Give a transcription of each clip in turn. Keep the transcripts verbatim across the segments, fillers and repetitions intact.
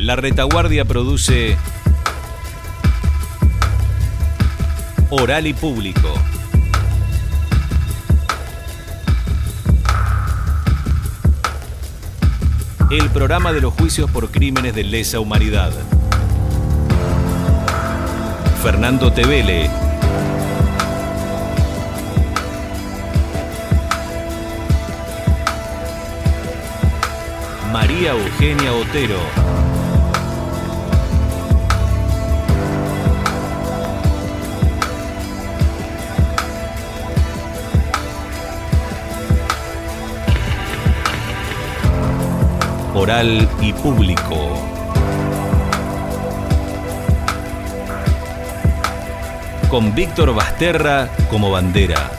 La Retaguardia produce Oral y Público. El programa de los juicios por crímenes de lesa humanidad. Fernando Tevele. María Eugenia Otero. Oral y Público. Con Víctor Basterra como bandera.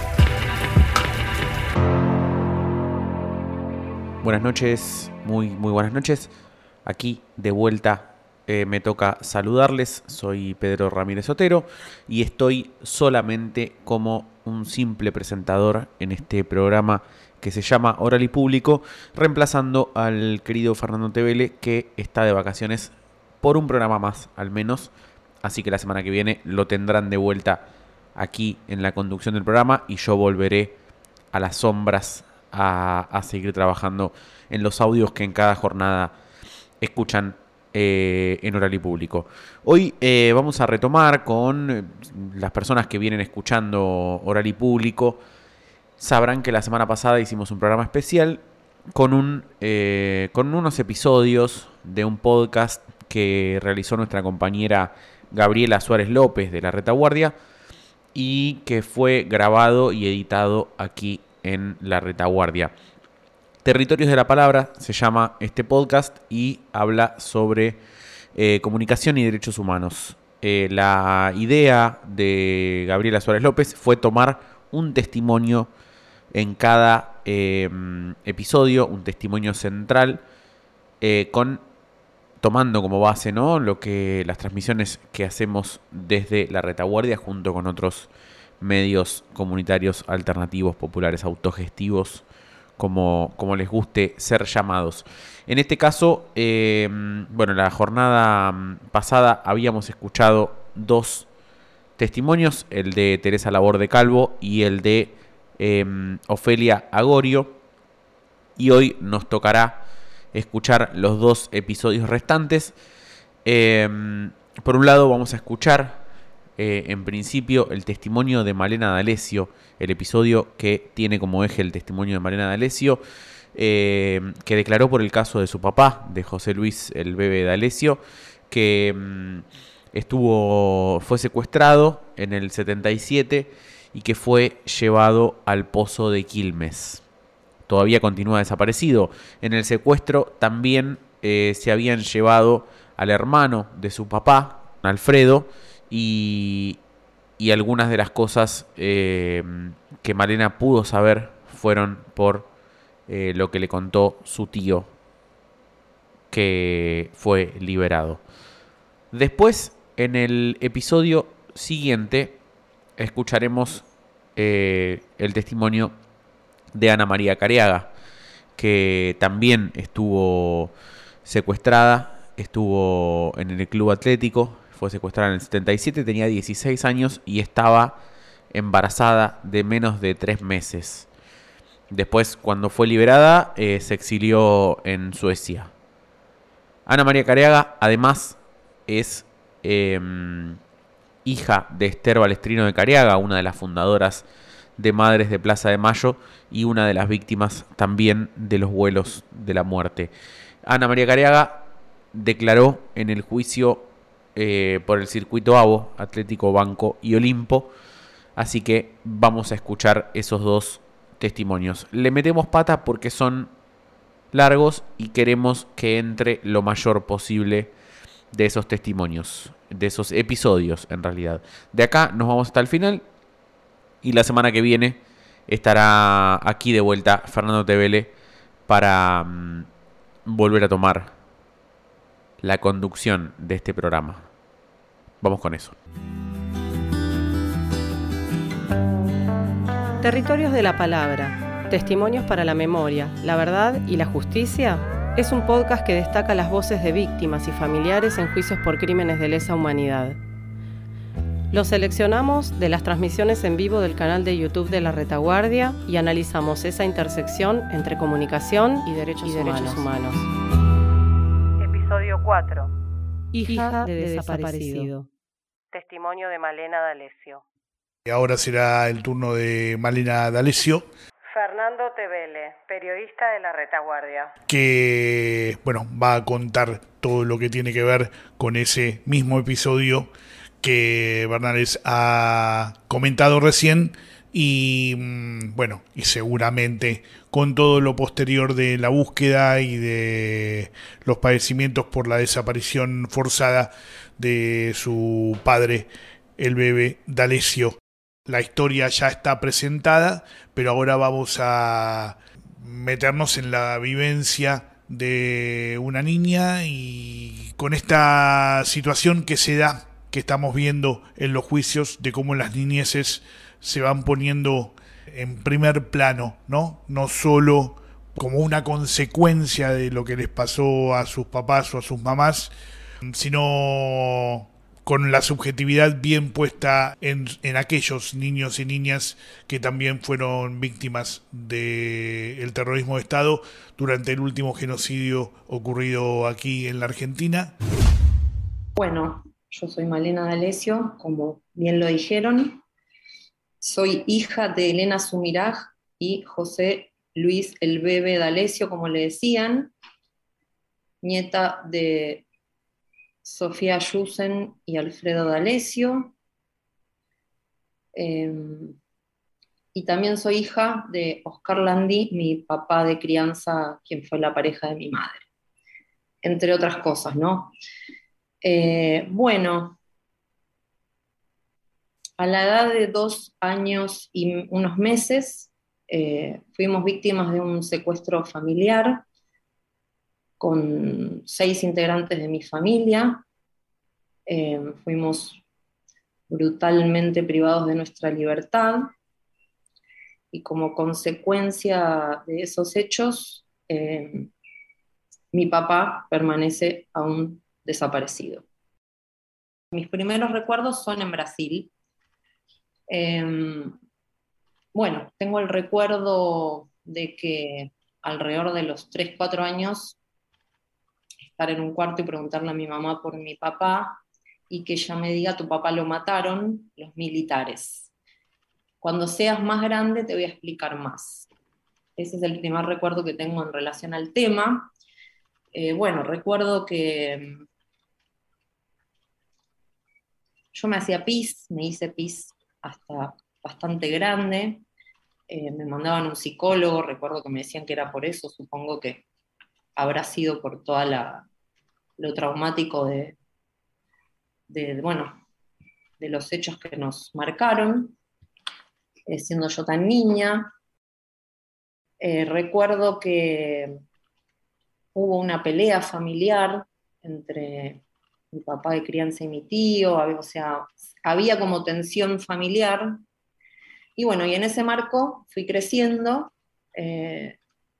Buenas noches, muy, muy buenas noches. Aquí de vuelta eh, me toca saludarles. Soy Pedro Ramírez Otero y estoy solamente como un simple presentador en este programa que se llama Oral y Público, reemplazando al querido Fernando Tevele, que está de vacaciones por un programa más, al menos. Así que la semana que viene lo tendrán de vuelta aquí en la conducción del programa y yo volveré a las sombras a, a seguir trabajando en los audios que en cada jornada escuchan eh, en Oral y Público. Hoy eh, vamos a retomar con las personas que vienen escuchando Oral y Público. Sabrán que la semana pasada hicimos un programa especial con, un, eh, con unos episodios de un podcast que realizó nuestra compañera Gabriela Suárez López de La Retaguardia y que fue grabado y editado aquí en La Retaguardia. Territorios de la Palabra se llama este podcast y habla sobre eh, comunicación y derechos humanos. Eh, la idea de Gabriela Suárez López fue tomar un testimonio en cada eh, episodio, un testimonio central, eh, con tomando como base, ¿no?, lo que las transmisiones que hacemos desde La Retaguardia junto con otros medios comunitarios alternativos, populares, autogestivos, como, como les guste ser llamados. En este caso, eh, bueno, la jornada pasada habíamos escuchado dos testimonios, el de Teresa Laborde Calvo y el de eh, Ofelia Agorio, y hoy nos tocará escuchar los dos episodios restantes. Eh, por un lado vamos a escuchar eh, en principio el testimonio de Malena D'Alessio, el episodio que tiene como eje el testimonio de Malena D'Alessio, eh, que declaró por el caso de su papá, de José Luis el Bebe D'Alessio, que mm, estuvo, fue secuestrado en el setenta y siete y que fue llevado al pozo de Quilmes. Todavía continúa desaparecido. En el secuestro también eh, se habían llevado al hermano de su papá, Alfredo, y, y algunas de las cosas eh, que Malena pudo saber fueron por eh, lo que le contó su tío, que fue liberado. Después, en el episodio siguiente, escucharemos eh, el testimonio de Ana María Careaga, que también estuvo secuestrada, estuvo en el club atlético, fue secuestrada en el setenta y siete, tenía dieciséis años y estaba embarazada de menos de tres meses. Después, cuando fue liberada, eh, se exilió en Suecia. Ana María Careaga, además, es eh, hija de Esther Balestrino de Careaga, una de las fundadoras de Madres de Plaza de Mayo y una de las víctimas también de los vuelos de la muerte. Ana María Careaga declaró en el juicio eh, por el circuito AVO, Atlético, Banco y Olimpo, así que vamos a escuchar esos dos testimonios. Le metemos pata porque son largos y queremos que entre lo mayor posible de esos testimonios, de esos episodios en realidad. De acá nos vamos hasta el final y la semana que viene estará aquí de vuelta Fernando Tevele para um, volver a tomar la conducción de este programa. Vamos con eso. Territorios de la Palabra. Testimonios para la memoria, la verdad y la justicia Es un podcast que destaca las voces de víctimas y familiares en juicios por crímenes de lesa humanidad. Lo seleccionamos de las transmisiones en vivo del canal de YouTube de La Retaguardia y analizamos esa intersección entre comunicación y derechos, y derechos humanos. humanos. Episodio cuatro. Hija, Hija de, de desaparecido. desaparecido. Testimonio de Malena D'Alessio. Y ahora será el turno de Malena D'Alessio. Fernando Tevele, periodista de La Retaguardia. Que, bueno, va a contar todo lo que tiene que ver con ese mismo episodio que Bernales ha comentado recién y, bueno, y seguramente con todo lo posterior de la búsqueda y de los padecimientos por la desaparición forzada de su padre, el bebé D'Alessio. La historia ya está presentada, pero ahora vamos a meternos en la vivencia de una niña y con esta situación que se da, que estamos viendo en los juicios, de cómo las niñeces se van poniendo en primer plano, ¿no? No solo como una consecuencia de lo que les pasó a sus papás o a sus mamás, sino con la subjetividad bien puesta en, en aquellos niños y niñas que también fueron víctimas del terrorismo de Estado durante el último genocidio ocurrido aquí en la Argentina. Bueno, yo soy Malena D'Alessio, como bien lo dijeron. Soy hija de Elena Zumiraj y José Luis el Bebe D'Alessio, como le decían, nieta de Sofía Yusen y Alfredo D'Alessio. Eh, y también soy hija de Oscar Landi, mi papá de crianza, quien fue la pareja de mi madre, entre otras cosas, ¿no? Eh, bueno, a la edad de dos años y unos meses eh, fuimos víctimas de un secuestro familiar con seis integrantes de mi familia. Eh, fuimos brutalmente privados de nuestra libertad y como consecuencia de esos hechos, eh, mi papá permanece aún desaparecido. Mis primeros recuerdos son en Brasil. Eh, bueno, tengo el recuerdo de que alrededor de los tres, cuatro años estar en un cuarto y preguntarle a mi mamá por mi papá y que ella me diga: tu papá lo mataron los militares. Cuando seas más grande te voy a explicar más. Ese es el primer recuerdo que tengo en relación al tema. Eh, bueno, recuerdo que yo me hacía pis, me hice pis hasta bastante grande. Eh, me mandaban a un psicólogo, recuerdo que me decían que era por eso, supongo que habrá sido por toda la, lo traumático de, de, bueno, de los hechos que nos marcaron, eh, siendo yo tan niña. Eh, recuerdo que hubo una pelea familiar entre mi papá de crianza y mi tío, o sea, había como tensión familiar. Y bueno, y en ese marco fui creciendo. Eh,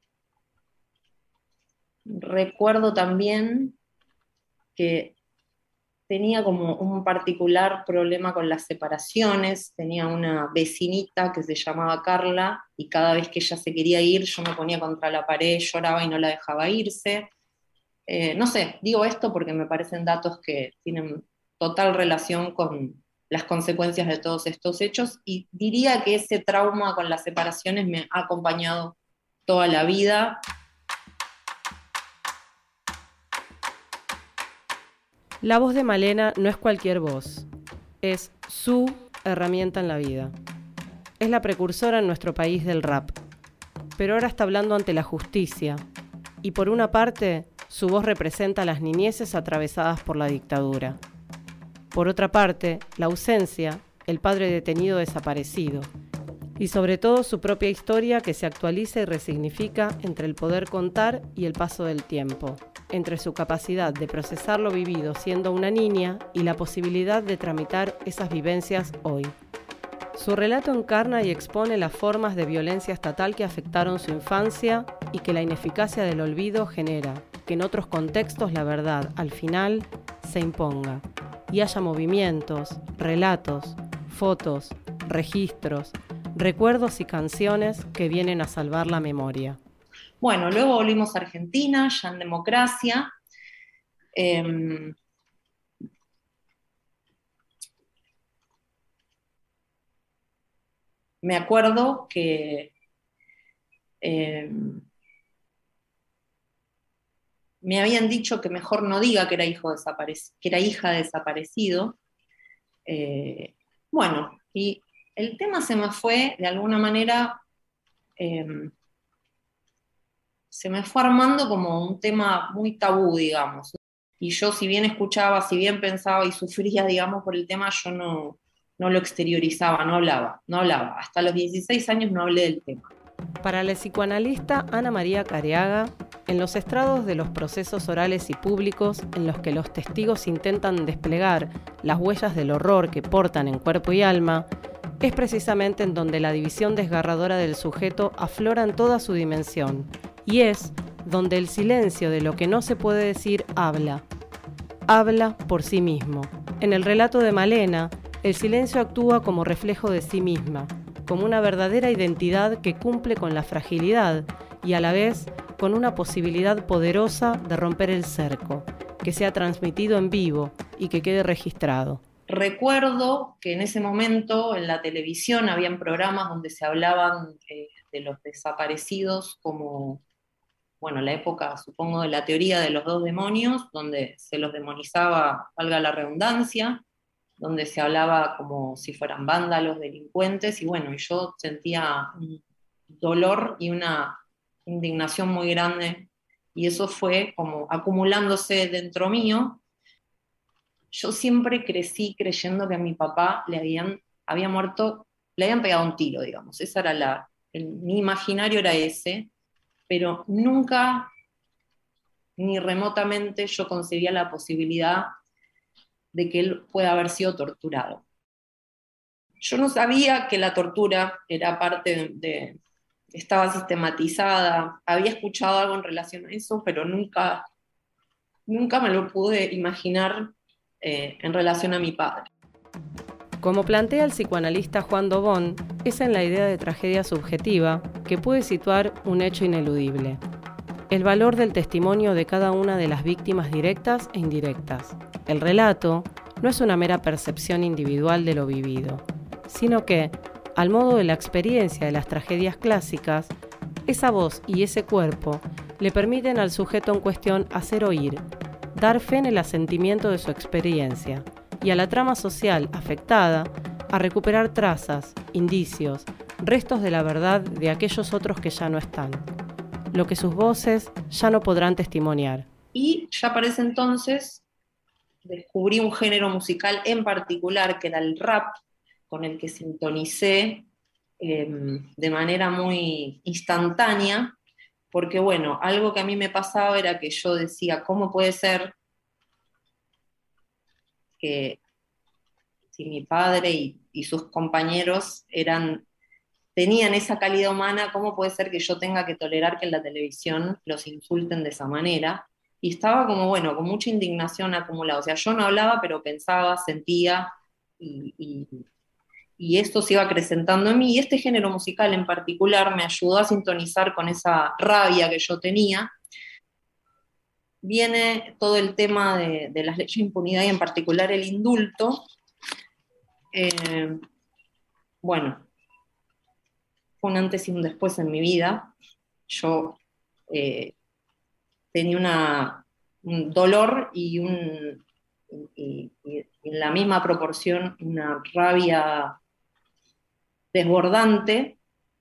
Recuerdo también que tenía como un particular problema con las separaciones. Tenía una vecinita que se llamaba Carla y cada vez que ella se quería ir yo me ponía contra la pared, lloraba y no la dejaba irse. Eh, no sé, digo esto porque me parecen datos que tienen total relación con las consecuencias de todos estos hechos y diría que ese trauma con las separaciones me ha acompañado toda la vida. La voz de Malena no es cualquier voz, es su herramienta en la vida. Es la precursora en nuestro país del rap, pero ahora está hablando ante la justicia. Y por una parte, su voz representa a las niñeces atravesadas por la dictadura. Por otra parte, la ausencia, el padre detenido desaparecido. Y sobre todo su propia historia que se actualiza y resignifica entre el poder contar y el paso del tiempo. Entre su capacidad de procesar lo vivido siendo una niña y la posibilidad de tramitar esas vivencias hoy. Su relato encarna y expone las formas de violencia estatal que afectaron su infancia y que la ineficacia del olvido genera que en otros contextos la verdad, al final, se imponga y haya movimientos, relatos, fotos, registros, recuerdos y canciones que vienen a salvar la memoria. Bueno, luego volvimos a Argentina, ya en democracia. Eh, me acuerdo que eh, me habían dicho que mejor no diga que era, hijo desaparecido, que era hija de desaparecido. Eh, bueno, y el tema se me fue, de alguna manera, eh, se me fue armando como un tema muy tabú, digamos. Y yo, si bien escuchaba, si bien pensaba y sufría, digamos, por el tema, yo no, no lo exteriorizaba, no hablaba, no hablaba. Hasta los dieciséis años no hablé del tema. Para la psicoanalista Ana María Careaga, en los estrados de los procesos orales y públicos en los que los testigos intentan desplegar las huellas del horror que portan en cuerpo y alma, es precisamente en donde la división desgarradora del sujeto aflora en toda su dimensión, y es donde el silencio de lo que no se puede decir habla. Habla por sí mismo. En el relato de Malena, el silencio actúa como reflejo de sí misma, como una verdadera identidad que cumple con la fragilidad y a la vez con una posibilidad poderosa de romper el cerco, que sea transmitido en vivo y que quede registrado. Recuerdo que en ese momento en la televisión habían programas donde se hablaban eh, de los desaparecidos como, bueno, la época, supongo, de la teoría de los dos demonios, donde se los demonizaba, valga la redundancia, donde se hablaba como si fueran vándalos, delincuentes, y bueno, yo sentía un dolor y una indignación muy grande, y eso fue como acumulándose dentro mío. Yo siempre crecí creyendo que a mi papá le habían, había muerto, le habían pegado un tiro, digamos, esa era la, el, mi imaginario era ese, pero nunca, ni remotamente, yo concebía la posibilidad de que él pueda haber sido torturado. Yo no sabía que la tortura era parte de, de estaba sistematizada, había escuchado algo en relación a eso, pero nunca, nunca me lo pude imaginar eh, en relación a mi padre. Como plantea el psicoanalista Juan Dobón, es en la idea de tragedia subjetiva que puede situar un hecho ineludible: el valor del testimonio de cada una de las víctimas directas e indirectas. El relato no es una mera percepción individual de lo vivido, sino que, al modo de la experiencia de las tragedias clásicas, esa voz y ese cuerpo le permiten al sujeto en cuestión hacer oír, dar fe en el asentimiento de su experiencia, y a la trama social afectada a recuperar trazas, indicios, restos de la verdad de aquellos otros que ya no están, lo que sus voces ya no podrán testimoniar. Y ya para ese entonces descubrí un género musical en particular, que era el rap, con el que sintonicé eh, de manera muy instantánea, porque bueno, algo que a mí me pasaba era que yo decía, ¿cómo puede ser que si mi padre y, y sus compañeros eran, tenían esa calidad humana, cómo puede ser que yo tenga que tolerar que en la televisión los insulten de esa manera? Y estaba como, bueno, con mucha indignación acumulada. O sea, yo no hablaba, pero pensaba, sentía, y, y, y esto se iba acrecentando en mí. Y este género musical en particular me ayudó a sintonizar con esa rabia que yo tenía. Viene todo el tema de, de las leyes de impunidad y en particular el indulto. Eh, bueno, fue un antes y un después en mi vida. Yo eh, tenía una, un dolor y, un, y, y en la misma proporción una rabia desbordante,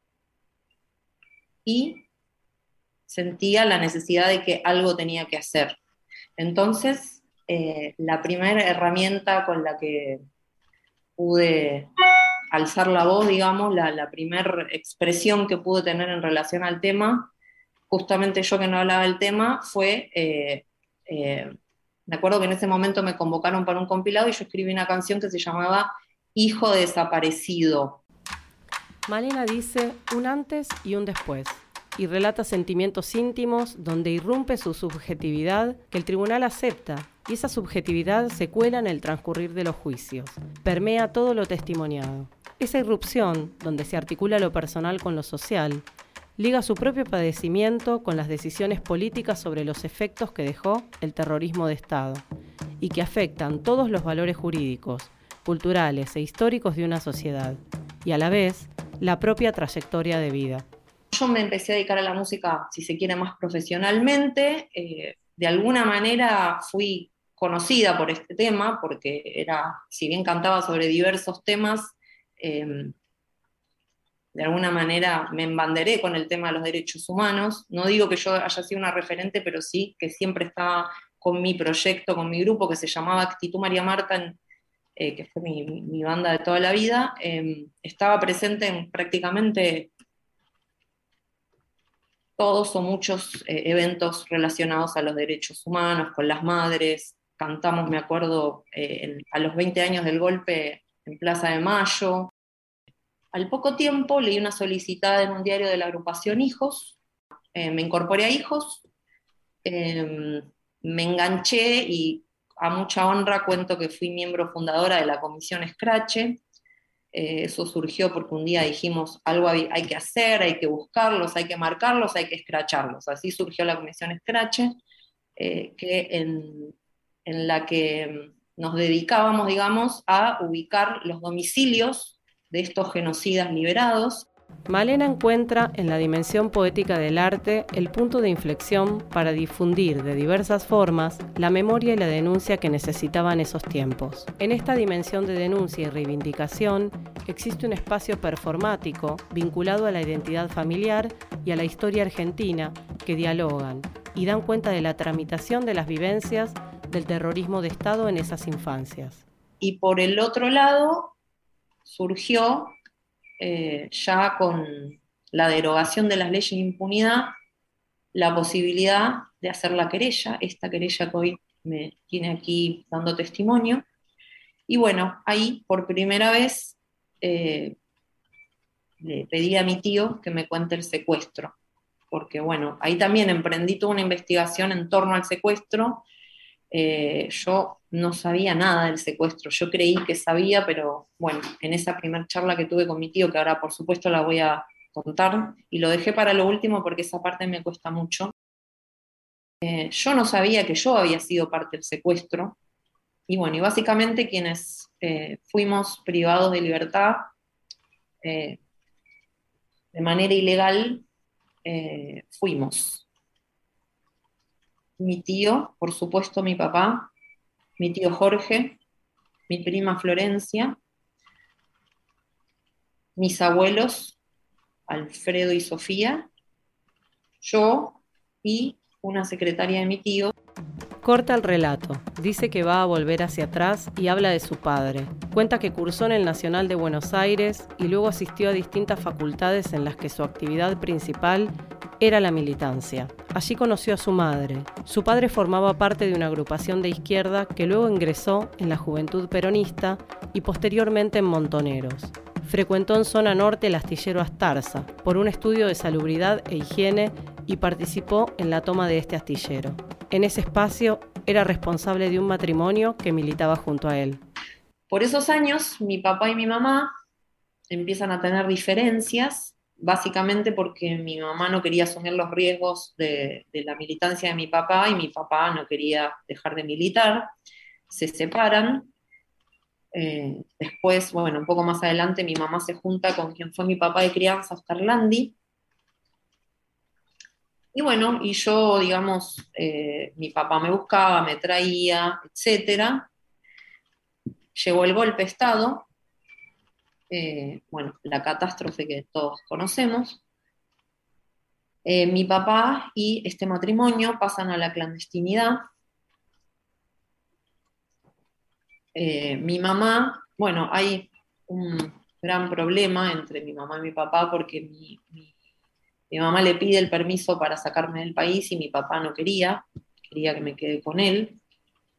y sentía la necesidad de que algo tenía que hacer. Entonces, eh, la primera herramienta con la que pude alzar la voz, digamos, la, la primera expresión que pude tener en relación al tema, justamente yo que no hablaba del tema, fue, eh, eh, me acuerdo que en ese momento me convocaron para un compilado y yo escribí una canción que se llamaba Hijo Desaparecido. Malena dice un antes y un después, y relata sentimientos íntimos donde irrumpe su subjetividad que el tribunal acepta, y esa subjetividad se cuela en el transcurrir de los juicios, permea todo lo testimoniado. Esa irrupción, donde se articula lo personal con lo social, liga su propio padecimiento con las decisiones políticas sobre los efectos que dejó el terrorismo de Estado, y que afectan todos los valores jurídicos, culturales e históricos de una sociedad, y a la vez, la propia trayectoria de vida. Yo me empecé a dedicar a la música, si se quiere, más profesionalmente. Eh, de alguna manera fui conocida por este tema, porque era, si bien cantaba sobre diversos temas, eh, de alguna manera me embanderé con el tema de los derechos humanos. No digo que yo haya sido una referente, pero sí que siempre estaba con mi proyecto, con mi grupo, que se llamaba Actitud María Marta, en, eh, que fue mi, mi, mi banda de toda la vida. Eh, estaba presente en prácticamente todos o muchos eh, eventos relacionados a los derechos humanos, con las madres. Cantamos, me acuerdo, eh, en, a los veinte años del golpe en Plaza de Mayo. Al poco tiempo leí una solicitada en un diario de la agrupación Hijos, eh, me incorporé a Hijos, eh, me enganché y a mucha honra cuento que fui miembro fundadora de la comisión Escrache. Eh, eso surgió porque un día dijimos, algo hay, hay que hacer, hay que buscarlos, hay que marcarlos, hay que escracharlos. Así surgió la comisión Escrache, eh, que en, en la que nos dedicábamos, digamos, a ubicar los domicilios de estos genocidas liberados. Malena encuentra en la dimensión poética del arte el punto de inflexión para difundir de diversas formas la memoria y la denuncia que necesitaban esos tiempos. En esta dimensión de denuncia y reivindicación existe un espacio performático vinculado a la identidad familiar y a la historia argentina que dialogan y dan cuenta de la tramitación de las vivencias del terrorismo de Estado en esas infancias. Y por el otro lado surgió Eh, ya con la derogación de las leyes de impunidad, la posibilidad de hacer la querella, esta querella que hoy me tiene aquí dando testimonio. Y bueno, ahí por primera vez eh, le pedí a mi tío que me cuente el secuestro, porque bueno, ahí también emprendí toda una investigación en torno al secuestro. Eh, yo no sabía nada del secuestro, yo creí que sabía, pero bueno, en esa primera charla que tuve con mi tío, que ahora por supuesto la voy a contar, y lo dejé para lo último porque esa parte me cuesta mucho, eh, yo no sabía que yo había sido parte del secuestro, y bueno, y básicamente quienes eh, fuimos privados de libertad eh, de manera ilegal, eh, fuimos mi tío, por supuesto mi papá, mi tío Jorge, mi prima Florencia, mis abuelos, Alfredo y Sofía, yo y una secretaria de mi tío. Corta el relato, dice que va a volver hacia atrás y habla de su padre. Cuenta que cursó en el Nacional de Buenos Aires y luego asistió a distintas facultades en las que su actividad principal era la militancia. Allí conoció a su madre. Su padre formaba parte de una agrupación de izquierda que luego ingresó en la Juventud Peronista y posteriormente en Montoneros. Frecuentó en zona norte el astillero Astarza por un estudio de salubridad e higiene y participó en la toma de este astillero. En ese espacio era responsable de un matrimonio que militaba junto a él. Por esos años, mi papá y mi mamá empiezan a tener diferencias, básicamente porque mi mamá no quería asumir los riesgos de, de la militancia de mi papá y mi papá no quería dejar de militar. Se separan. Eh, después, bueno, un poco más adelante, mi mamá se junta con quien fue mi papá de crianza, Oscar Landi. Y bueno, y yo, digamos, eh, mi papá me buscaba, me traía, etcétera. Llegó el golpe de Estado, eh, bueno, la catástrofe que todos conocemos. Eh, mi papá y este matrimonio pasan a la clandestinidad. Eh, mi mamá, bueno, hay un gran problema entre mi mamá y mi papá porque mi, mi, mi mamá le pide el permiso para sacarme del país y mi papá no quería, quería que me quede con él.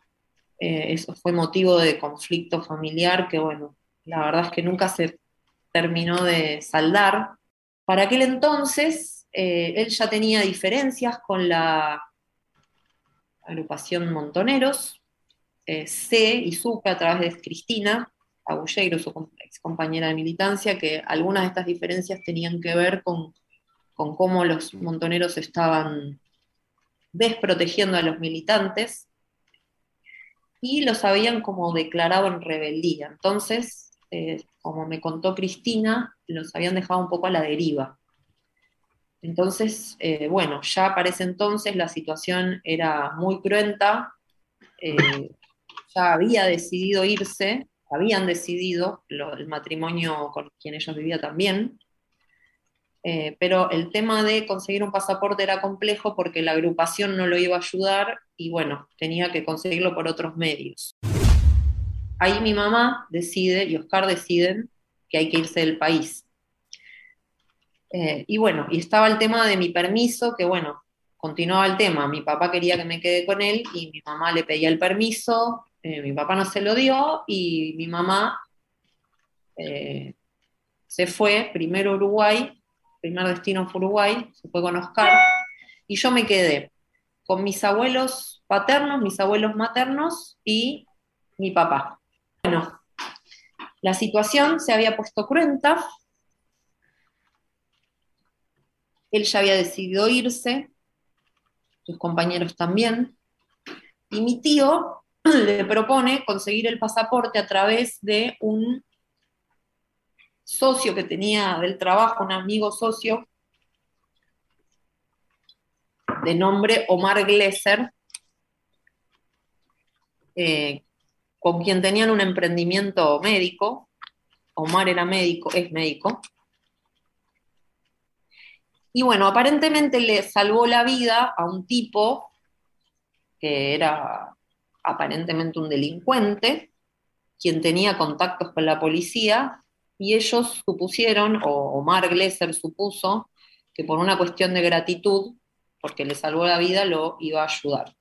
Eh, eso fue motivo de conflicto familiar que, bueno, la verdad es que nunca se terminó de saldar. Para aquel entonces, eh, él ya tenía diferencias con la agrupación Montoneros. Eh, sé y supe a través de Cristina Agulleiro, su ex compañera de militancia, que algunas de estas diferencias tenían que ver con, con cómo los montoneros estaban desprotegiendo a los militantes y los habían como declarado en rebeldía. Entonces, eh, como me contó Cristina, los habían dejado un poco a la deriva. Entonces, eh, bueno, ya para ese entonces la situación era muy cruenta, eh, ya había decidido irse, habían decidido, lo, el matrimonio con quien ellos vivían también, eh, pero el tema de conseguir un pasaporte era complejo porque la agrupación no lo iba a ayudar y bueno, tenía que conseguirlo por otros medios. Ahí mi mamá decide y Oscar deciden que hay que irse del país. Eh, y bueno, y estaba el tema de mi permiso, que bueno, continuaba el tema. Mi papá quería que me quede con él y mi mamá le pedía el permiso, eh, mi papá no se lo dio y mi mamá eh, se fue primero a Uruguay, primer destino fue Uruguay, se fue con Oscar, y yo me quedé con mis abuelos paternos, mis abuelos maternos y mi papá. Bueno, la situación se había puesto cruenta. Él ya había decidido irse, sus compañeros también, y mi tío le propone conseguir el pasaporte a través de un socio que tenía del trabajo, un amigo socio, de nombre Omar Glesser, eh, con quien tenían un emprendimiento médico. Omar era médico, es médico. Y bueno, aparentemente le salvó la vida a un tipo que era aparentemente un delincuente, quien tenía contactos con la policía, y ellos supusieron, o Omar Glesser supuso, que por una cuestión de gratitud, porque le salvó la vida, lo iba a ayudar.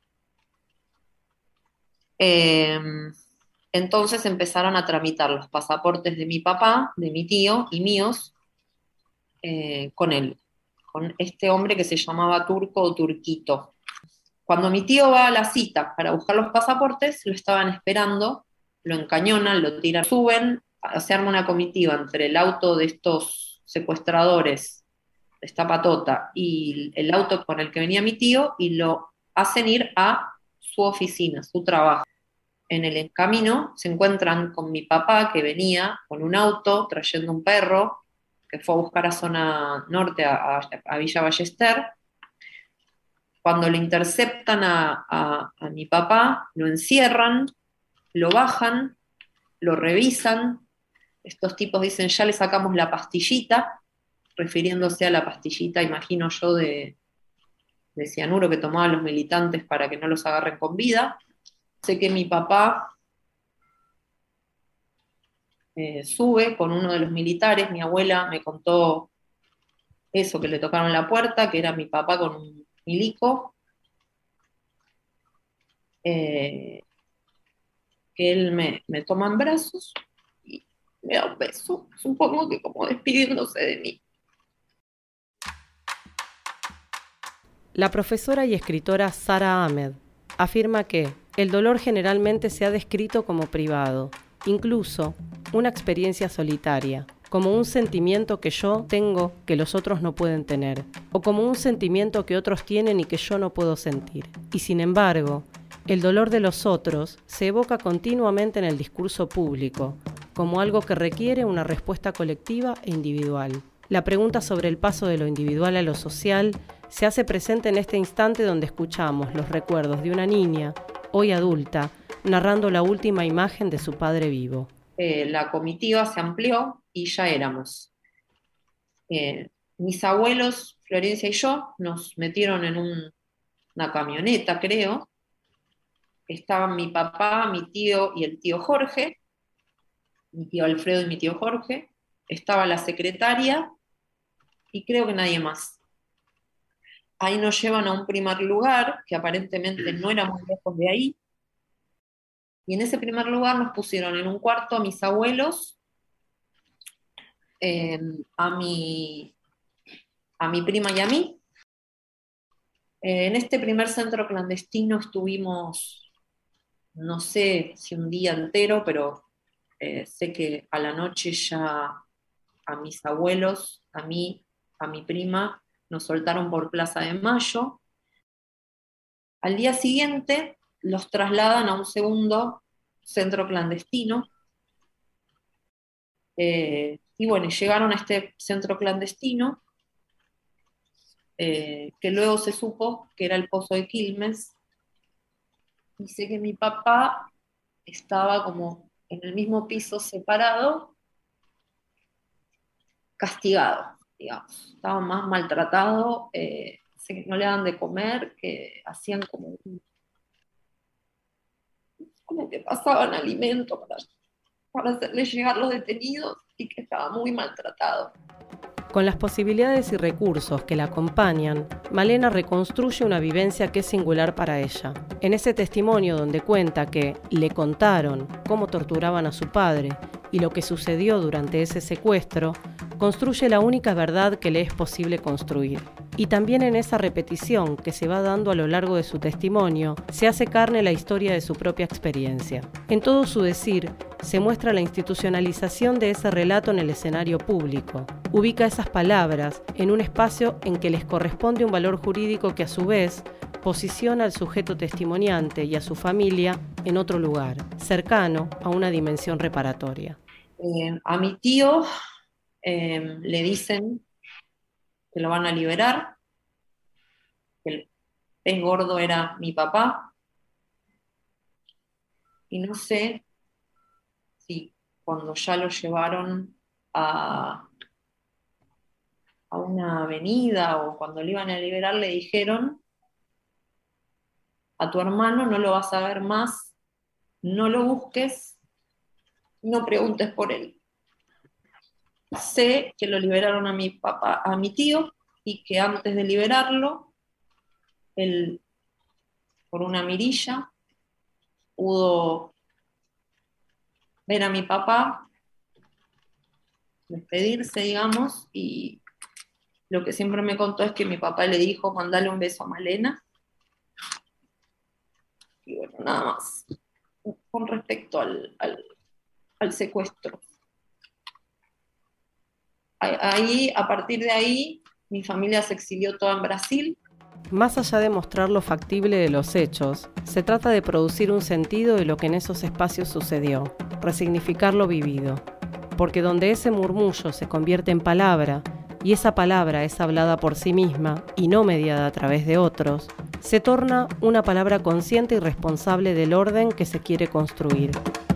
Eh, entonces empezaron a tramitar los pasaportes de mi papá, de mi tío y míos, eh, con él, con este hombre que se llamaba Turco o Turquito. Cuando mi tío va a la cita para buscar los pasaportes, lo estaban esperando, lo encañonan, lo tiran, suben, se arma una comitiva entre el auto de estos secuestradores, de esta patota, y el auto con el que venía mi tío, y lo hacen ir a su oficina, su trabajo. En el camino se encuentran con mi papá, que venía con un auto trayendo un perro, que fue a buscar a zona norte, a, a, a Villa Ballester. Cuando lo interceptan a, a, a mi papá, lo encierran, lo bajan, lo revisan. Estos tipos dicen, ya le sacamos la pastillita, refiriéndose a la pastillita, imagino yo, de, de cianuro que tomaban los militantes para que no los agarren con vida. Sé que mi papá eh, sube con uno de los militares, mi abuela me contó eso, que le tocaron la puerta, que era mi papá con un milico, eh, que él me, me toma en brazos y me da un beso, supongo que como despidiéndose de mí. La profesora y escritora Sara Ahmed afirma que el dolor generalmente se ha descrito como privado, incluso una experiencia solitaria, como un sentimiento que yo tengo que los otros no pueden tener, o como un sentimiento que otros tienen y que yo no puedo sentir. Y sin embargo, el dolor de los otros se evoca continuamente en el discurso público, como algo que requiere una respuesta colectiva e individual. La pregunta sobre el paso de lo individual a lo social se hace presente en este instante donde escuchamos los recuerdos de una niña, hoy adulta, narrando la última imagen de su padre vivo. Eh, la comitiva se amplió y ya éramos. Eh, mis abuelos, Florencia y yo, nos metieron en un, una camioneta, creo. Estaban mi papá, mi tío y el tío Jorge, mi tío Alfredo y mi tío Jorge. Estaba la secretaria y creo que nadie más. Ahí nos llevan a un primer lugar, que aparentemente no era muy lejos de ahí, y en ese primer lugar nos pusieron en un cuarto a mis abuelos, eh, a, mi, a mi prima y a mí. Eh, en este primer centro clandestino estuvimos, no sé si un día entero, pero eh, sé que a la noche ya a mis abuelos, a mí, a mi prima, nos soltaron por Plaza de Mayo. Al día siguiente los trasladan a un segundo centro clandestino. Eh, y bueno, llegaron a este centro clandestino, eh, que luego se supo que era el Pozo de Quilmes. Y sé que mi papá estaba como en el mismo piso separado, castigado, digamos. Estaba más maltratado, eh, sé que no le daban de comer, que hacían como, como que pasaban alimento para, para hacerle llegar los detenidos y que estaba muy maltratado. Con las posibilidades y recursos que la acompañan, Malena reconstruye una vivencia que es singular para ella. En ese testimonio donde cuenta que le contaron cómo torturaban a su padre y lo que sucedió durante ese secuestro, construye la única verdad que le es posible construir. Y también en esa repetición que se va dando a lo largo de su testimonio, se hace carne la historia de su propia experiencia. En todo su decir, se muestra la institucionalización de ese relato en el escenario público. Ubica esas palabras en un espacio en que les corresponde un valor jurídico que a su vez posiciona al sujeto testimoniante y a su familia en otro lugar, cercano a una dimensión reparatoria. Eh, a mi tío eh, le dicen que lo van a liberar, que el pez gordo era mi papá, y no sé si cuando ya lo llevaron a, a una avenida o cuando le iban a liberar le dijeron: a tu hermano no lo vas a ver más, no lo busques, no preguntes por él. Sé que lo liberaron a mi papá, a mi tío, y que antes de liberarlo, él, por una mirilla, pudo ver a mi papá, despedirse, digamos, y lo que siempre me contó es que mi papá le dijo: mandale un beso a Malena. Y bueno, nada más. Con respecto al, al, al secuestro. Ahí, a partir de ahí, mi familia se exilió toda en Brasil. Más allá de mostrar lo factible de los hechos, se trata de producir un sentido de lo que en esos espacios sucedió, resignificar lo vivido. Porque donde ese murmullo se convierte en palabra, y esa palabra es hablada por sí misma y no mediada a través de otros, se torna una palabra consciente y responsable del orden que se quiere construir.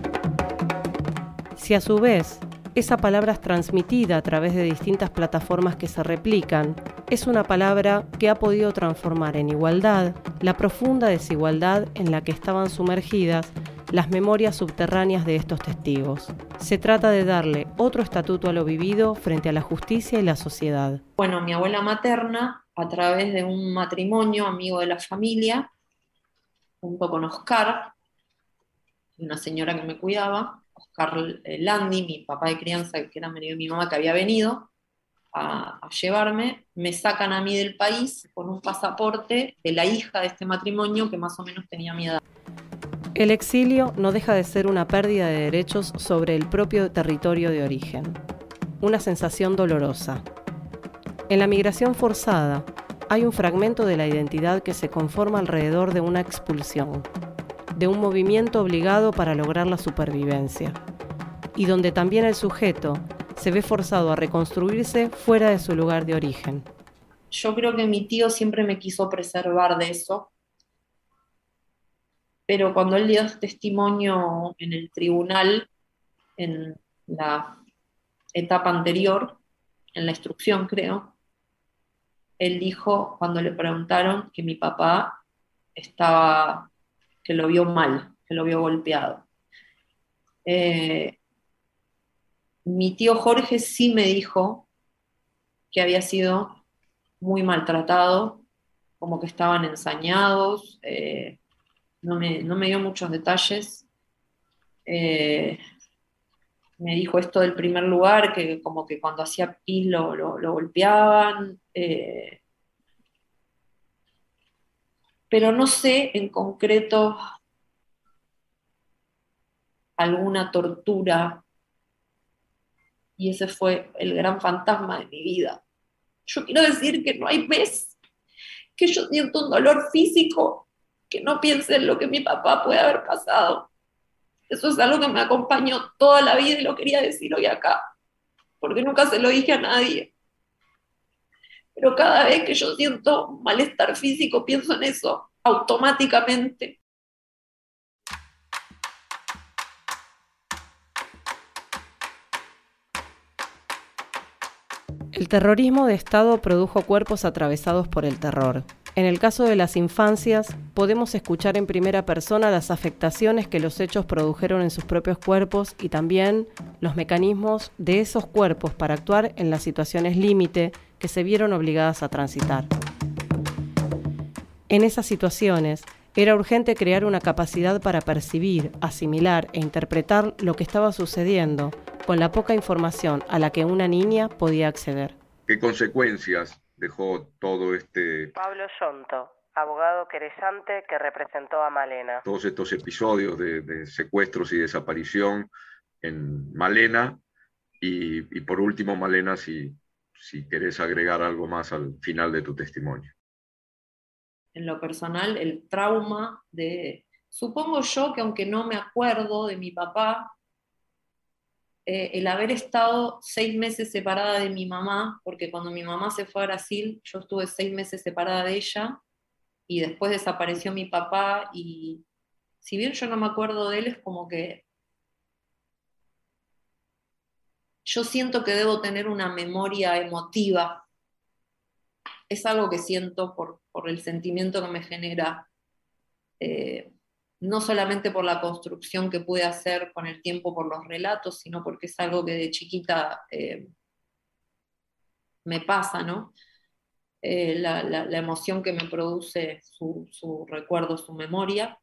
Si a su vez esa palabra es transmitida a través de distintas plataformas que se replican, es una palabra que ha podido transformar en igualdad la profunda desigualdad en la que estaban sumergidas las memorias subterráneas de estos testigos. Se trata de darle otro estatuto a lo vivido frente a la justicia y la sociedad. Bueno, mi abuela materna, a través de un matrimonio amigo de la familia, junto con Oscar, una señora que me cuidaba, Oscar Landi, mi papá de crianza, que era marido de mi mamá, que había venido a, a llevarme, me sacan a mí del país con un pasaporte de la hija de este matrimonio que más o menos tenía mi edad. El exilio no deja de ser una pérdida de derechos sobre el propio territorio de origen. Una sensación dolorosa. En la migración forzada hay un fragmento de la identidad que se conforma alrededor de una expulsión, de un movimiento obligado para lograr la supervivencia, y donde también el sujeto se ve forzado a reconstruirse fuera de su lugar de origen. Yo creo que mi tío siempre me quiso preservar de eso, pero cuando él dio testimonio en el tribunal, en la etapa anterior, en la instrucción creo, él dijo, cuando le preguntaron, que mi papá estaba, que lo vio mal, que lo vio golpeado. Eh, mi tío Jorge sí me dijo que había sido muy maltratado, como que estaban ensañados, eh, no me, no me dio muchos detalles. Eh, me dijo esto del primer lugar, que como que cuando hacía pis lo, lo, lo golpeaban, eh, pero no sé en concreto alguna tortura, y ese fue el gran fantasma de mi vida. Yo quiero decir que no hay vez que yo siento un dolor físico que no piense en lo que mi papá puede haber pasado. Eso es algo que me acompañó toda la vida y lo quería decir hoy acá, porque nunca se lo dije a nadie. Pero cada vez que yo siento malestar físico, pienso en eso automáticamente. El terrorismo de Estado produjo cuerpos atravesados por el terror. En el caso de las infancias, podemos escuchar en primera persona las afectaciones que los hechos produjeron en sus propios cuerpos y también los mecanismos de esos cuerpos para actuar en las situaciones límite que se vieron obligadas a transitar. En esas situaciones, era urgente crear una capacidad para percibir, asimilar e interpretar lo que estaba sucediendo con la poca información a la que una niña podía acceder. ¿Qué consecuencias dejó todo este... Pablo Yonto, abogado querellante que representó a Malena. Todos estos episodios de, de secuestros y desaparición en Malena y, y por último, Malena, si, si querés agregar algo más al final de tu testimonio. En lo personal, el trauma de... Supongo yo que aunque no me acuerdo de mi papá, eh, el haber estado seis meses separada de mi mamá, porque cuando mi mamá se fue a Brasil, yo estuve seis meses separada de ella, y después desapareció mi papá, y si bien yo no me acuerdo de él, es como que yo siento que debo tener una memoria emotiva. Es algo que siento por, por el sentimiento que me genera, eh, no solamente por la construcción que pude hacer con el tiempo por los relatos, sino porque es algo que de chiquita eh, me pasa, ¿no? Eh, la, la, la emoción que me produce su, su recuerdo, su memoria.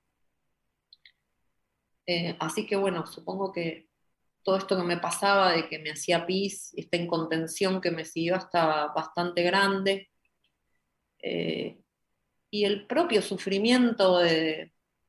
Eh, así que bueno, supongo que todo esto que me pasaba de que me hacía pis, esta incontención que me siguió hasta bastante grande, eh, y el propio sufrimiento de,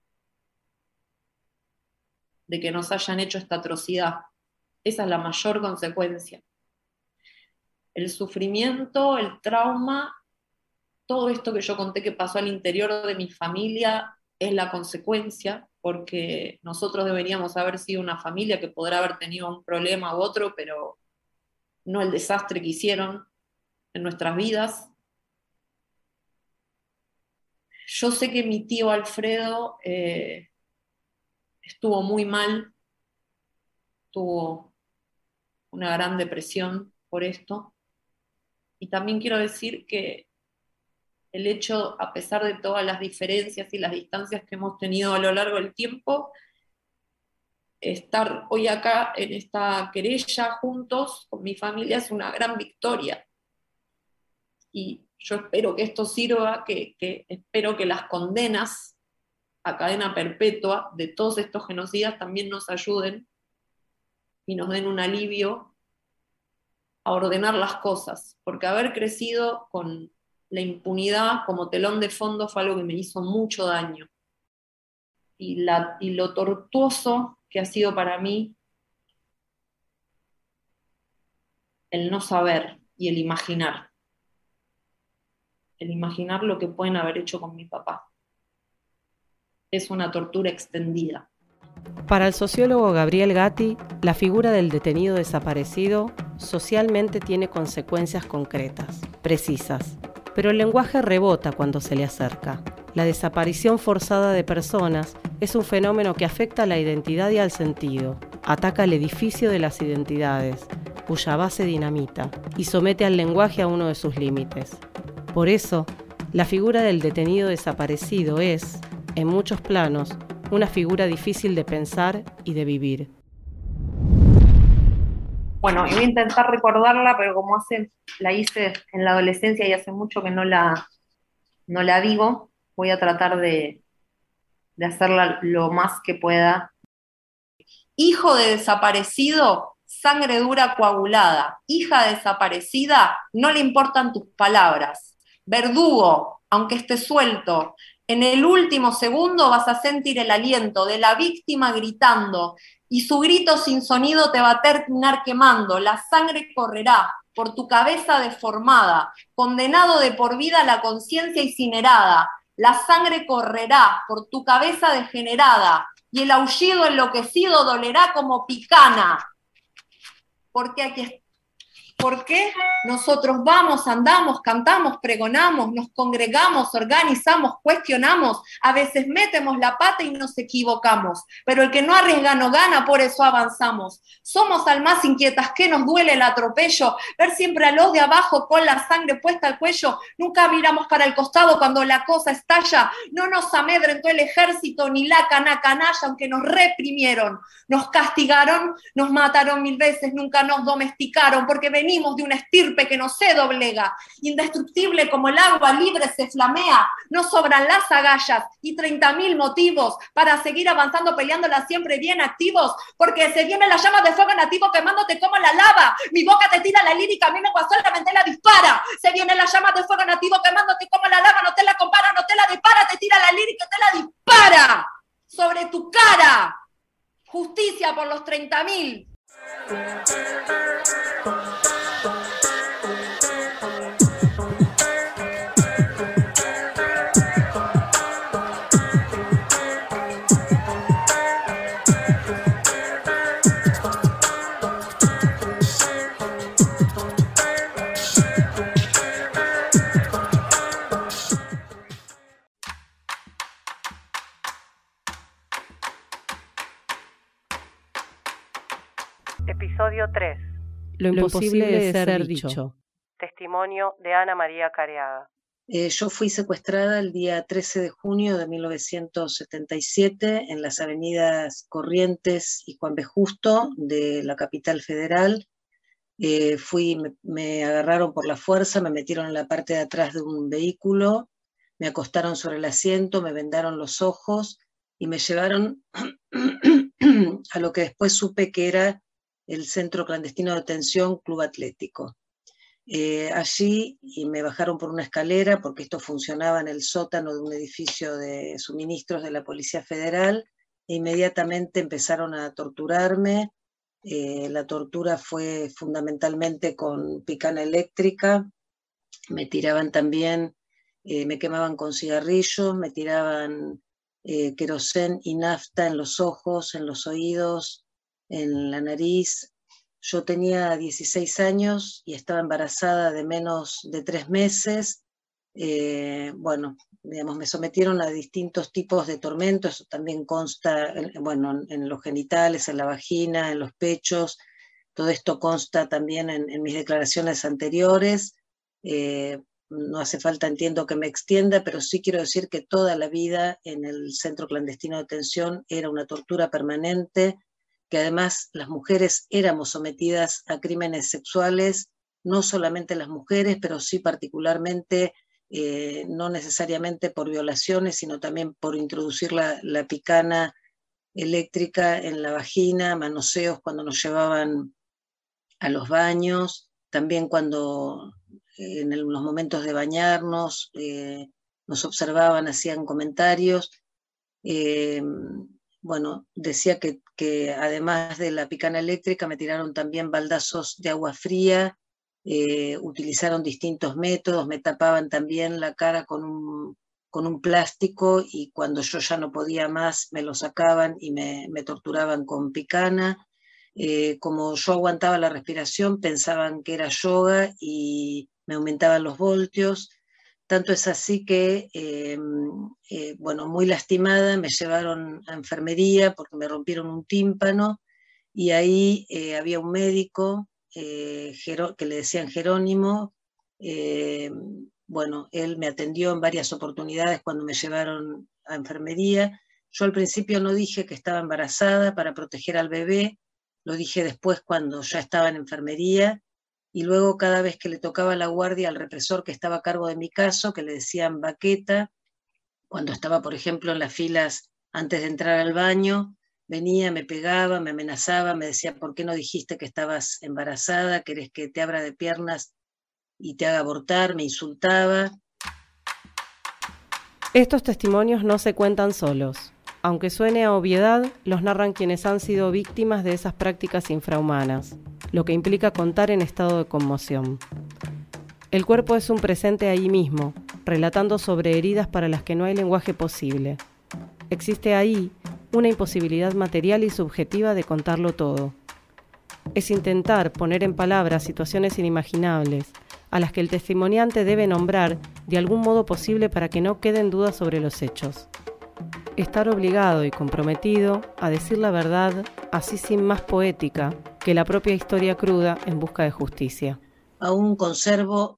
de que nos hayan hecho esta atrocidad. Esa es la mayor consecuencia. El sufrimiento, el trauma, todo esto que yo conté que pasó al interior de mi familia es la consecuencia, porque nosotros deberíamos haber sido una familia que podrá haber tenido un problema u otro, pero no el desastre que hicieron en nuestras vidas. Yo sé que mi tío Alfredo eh, estuvo muy mal, tuvo una gran depresión por esto, y también quiero decir que el hecho, a pesar de todas las diferencias y las distancias que hemos tenido a lo largo del tiempo, estar hoy acá en esta querella juntos con mi familia es una gran victoria. Y yo espero que esto sirva, que, que espero que las condenas a cadena perpetua de todos estos genocidas también nos ayuden y nos den un alivio a ordenar las cosas, porque haber crecido con la impunidad como telón de fondo fue algo que me hizo mucho daño. Y, la, y lo tortuoso que ha sido para mí el no saber y el imaginar. El imaginar lo que pueden haber hecho con mi papá. Es una tortura extendida. Para el sociólogo Gabriel Gatti, la figura del detenido desaparecido socialmente tiene consecuencias concretas, precisas, pero el lenguaje rebota cuando se le acerca. La desaparición forzada de personas es un fenómeno que afecta a la identidad y al sentido, ataca el edificio de las identidades, cuya base dinamita, y somete al lenguaje a uno de sus límites. Por eso, la figura del detenido desaparecido es, en muchos planos, una figura difícil de pensar y de vivir. Bueno, voy a intentar recordarla, pero como hace, la hice en la adolescencia y hace mucho que no la, no la digo, voy a tratar de, de hacerla lo más que pueda. Hijo de desaparecido, sangre dura coagulada, hija desaparecida, no le importan tus palabras. Verdugo, aunque esté suelto, en el último segundo vas a sentir el aliento de la víctima gritando, y su grito sin sonido te va a terminar quemando, la sangre correrá por tu cabeza deformada, condenado de por vida a la conciencia incinerada, la sangre correrá por tu cabeza degenerada, y el aullido enloquecido dolerá como picana. Porque aquí ¿Por qué? Nosotros vamos, andamos, cantamos, pregonamos, nos congregamos, organizamos, cuestionamos, a veces metemos la pata y nos equivocamos, pero el que no arriesga no gana, por eso avanzamos. Somos almas inquietas, que nos duele el atropello, ver siempre a los de abajo con la sangre puesta al cuello, nunca miramos para el costado cuando la cosa estalla, no nos amedrentó el ejército ni la cana canalla, aunque nos reprimieron, nos castigaron, nos mataron mil veces, nunca nos domesticaron, porque venimos de una estirpe que no se doblega, indestructible como el agua libre se flamea, no sobran las agallas y treinta mil motivos para seguir avanzando, peleándola siempre bien activos, porque se viene la llama de fuego nativo quemándote como la lava, mi boca te tira la lírica, mi lengua solamente la dispara, se viene la llama de fuego nativo quemándote como la lava, no te la compara, no te la dispara, te tira la lírica, te la dispara sobre tu cara, justicia por los treinta mil. Episodio tres. Lo imposible de ser dicho. Testimonio de Ana María Careaga. Eh, yo fui secuestrada el día trece de junio de mil novecientos setenta y siete en las avenidas Corrientes y Juan B. Justo de la capital federal. Eh, fui, me, me agarraron por la fuerza, me metieron en la parte de atrás de un vehículo, me acostaron sobre el asiento, me vendaron los ojos y me llevaron a lo que después supe que era el Centro Clandestino de Detención Club Atlético. Eh, allí y me bajaron por una escalera porque esto funcionaba en el sótano de un edificio de suministros de la Policía Federal e inmediatamente empezaron a torturarme. Eh, la tortura fue fundamentalmente con picana eléctrica, me tiraban también, eh, me quemaban con cigarrillos, me tiraban eh, querosén y nafta en los ojos, en los oídos, en la nariz. Yo tenía dieciséis años y estaba embarazada de menos de tres meses. Eh, bueno, digamos, me sometieron a distintos tipos de tormentos, eso también consta, bueno, en los genitales, en la vagina, en los pechos, todo esto consta también en, en mis declaraciones anteriores. Eh, no hace falta, entiendo, que me extienda, pero sí quiero decir que toda la vida en el Centro Clandestino de Detención era una tortura permanente, que además las mujeres éramos sometidas a crímenes sexuales, no solamente las mujeres, pero sí particularmente, eh, no necesariamente por violaciones, sino también por introducir la, la picana eléctrica en la vagina, manoseos cuando nos llevaban a los baños, también cuando eh, en el, los momentos de bañarnos eh, nos observaban, hacían comentarios. Eh, Bueno, decía que, que además de la picana eléctrica me tiraron también baldazos de agua fría, eh, utilizaron distintos métodos, me tapaban también la cara con un, con un plástico y cuando yo ya no podía más me lo sacaban y me, me torturaban con picana. Eh, como yo aguantaba la respiración pensaban que era yoga y me aumentaban los voltios. Tanto es así que, eh, eh, bueno, muy lastimada, me llevaron a enfermería porque me rompieron un tímpano y ahí eh, había un médico eh, que le decían Jerónimo. Eh, bueno, él me atendió en varias oportunidades cuando me llevaron a enfermería. Yo al principio no dije que estaba embarazada para proteger al bebé, lo dije después cuando ya estaba en enfermería. Y luego cada vez que le tocaba la guardia al represor que estaba a cargo de mi caso, que le decían Baqueta, cuando estaba, por ejemplo, en las filas antes de entrar al baño, venía, me pegaba, me amenazaba, me decía, ¿por qué no dijiste que estabas embarazada? ¿Querés que te abra de piernas y te haga abortar? Me insultaba. Estos testimonios no se cuentan solos. Aunque suene a obviedad, los narran quienes han sido víctimas de esas prácticas infrahumanas, lo que implica contar en estado de conmoción. El cuerpo es un presente ahí mismo, relatando sobre heridas para las que no hay lenguaje posible. Existe ahí una imposibilidad material y subjetiva de contarlo todo. Es intentar poner en palabras situaciones inimaginables, a las que el testimoniante debe nombrar de algún modo posible para que no queden dudas sobre los hechos. Estar obligado y comprometido a decir la verdad, así sin más poética que la propia historia cruda en busca de justicia. Aún conservo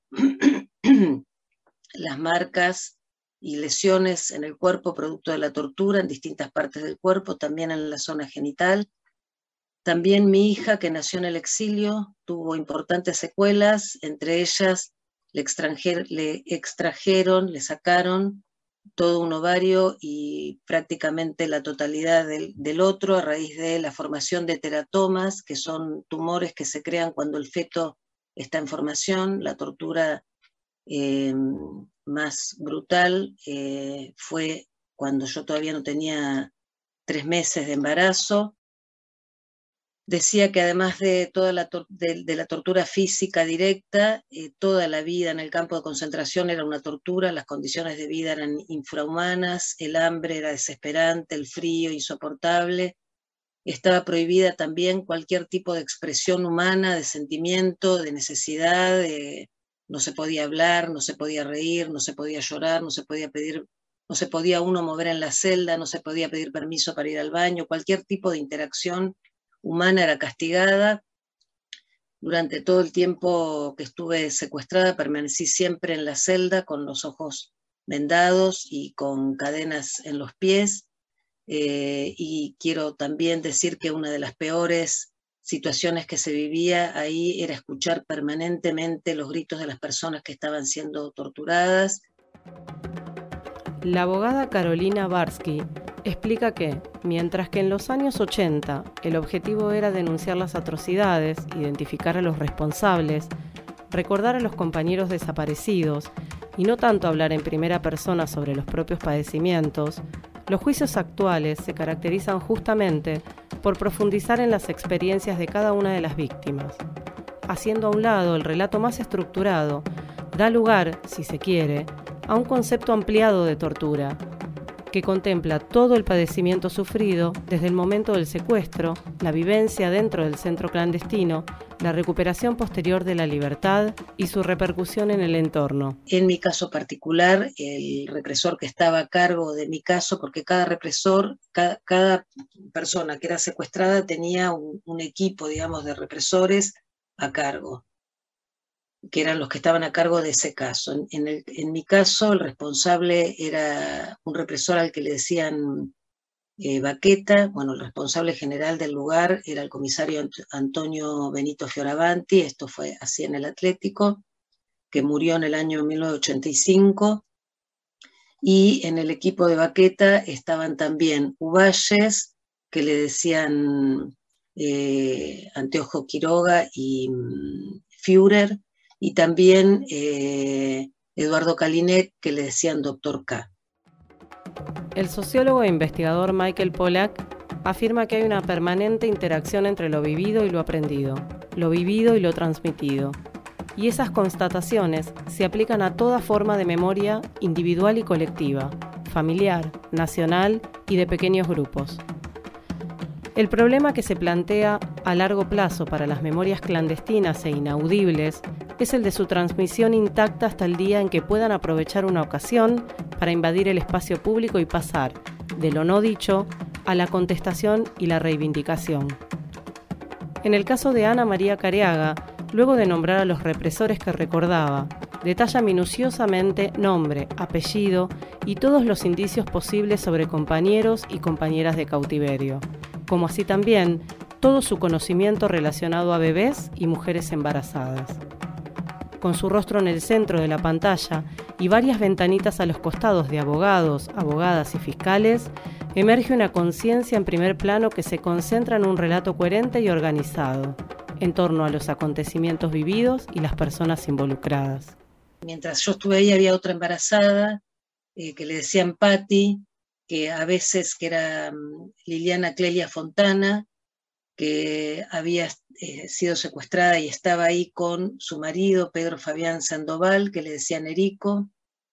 las marcas y lesiones en el cuerpo producto de la tortura en distintas partes del cuerpo, también en la zona genital. También mi hija, que nació en el exilio, tuvo importantes secuelas, entre ellas le, extrajer, le extrajeron, le sacaron todo un ovario y prácticamente la totalidad del, del otro a raíz de la formación de teratomas, que son tumores que se crean cuando el feto está en formación. La tortura eh, más brutal eh, fue cuando yo todavía no tenía tres meses de embarazo. Decía que además de toda la, de, de la tortura física directa, eh, toda la vida en el campo de concentración era una tortura, las condiciones de vida eran infrahumanas, el hambre era desesperante, el frío insoportable. Estaba prohibida también cualquier tipo de expresión humana, de sentimiento, de necesidad, de, no se podía hablar, no se podía reír, no se podía llorar, no se podía pedir, no se podía uno mover en la celda, no se podía pedir permiso para ir al baño, cualquier tipo de interacción humana era castigada. Durante todo el tiempo que estuve secuestrada permanecí siempre en la celda con los ojos vendados y con cadenas en los pies, eh, y quiero también decir que una de las peores situaciones que se vivía ahí era escuchar permanentemente los gritos de las personas que estaban siendo torturadas. La abogada Carolina Barsky explica que, mientras que en los años ochenta el objetivo era denunciar las atrocidades, identificar a los responsables, recordar a los compañeros desaparecidos y no tanto hablar en primera persona sobre los propios padecimientos, los juicios actuales se caracterizan justamente por profundizar en las experiencias de cada una de las víctimas. Haciendo a un lado el relato más estructurado, da lugar, si se quiere, a un concepto ampliado de tortura, que contempla todo el padecimiento sufrido desde el momento del secuestro, la vivencia dentro del centro clandestino, la recuperación posterior de la libertad y su repercusión en el entorno. En mi caso particular, el represor que estaba a cargo de mi caso, porque cada represor, cada, cada persona que era secuestrada tenía un, un equipo, digamos, de represores a cargo, que eran los que estaban a cargo de ese caso. En, en, el, en mi caso, el responsable era un represor al que le decían eh, Baqueta. Bueno, el responsable general del lugar era el comisario Ant- Antonio Benito Fioravanti. Esto fue así en el Atlético, que murió en el año mil novecientos ochenta y cinco. Y en el equipo de Baqueta estaban también Uvalles, que le decían eh, Anteojo Quiroga, y um, Führer, y también eh, Eduardo Calinet, que le decían Doctor K. El sociólogo e investigador Michael Pollack afirma que hay una permanente interacción entre lo vivido y lo aprendido, lo vivido y lo transmitido. Y esas constataciones se aplican a toda forma de memoria individual y colectiva, familiar, nacional y de pequeños grupos. El problema que se plantea a largo plazo para las memorias clandestinas e inaudibles es el de su transmisión intacta hasta el día en que puedan aprovechar una ocasión para invadir el espacio público y pasar, de lo no dicho, a la contestación y la reivindicación. En el caso de Ana María Careaga, luego de nombrar a los represores que recordaba, detalla minuciosamente nombre, apellido y todos los indicios posibles sobre compañeros y compañeras de cautiverio, como así también todo su conocimiento relacionado a bebés y mujeres embarazadas. Con su rostro en el centro de la pantalla y varias ventanitas a los costados de abogados, abogadas y fiscales, emerge una conciencia en primer plano que se concentra en un relato coherente y organizado, en torno a los acontecimientos vividos y las personas involucradas. Mientras yo estuve ahí había otra embarazada, eh, que le decían Patti, que a veces que era um, Liliana Clelia Fontana, que había eh, sido secuestrada y estaba ahí con su marido, Pedro Fabián Sandoval, que le decían Erico.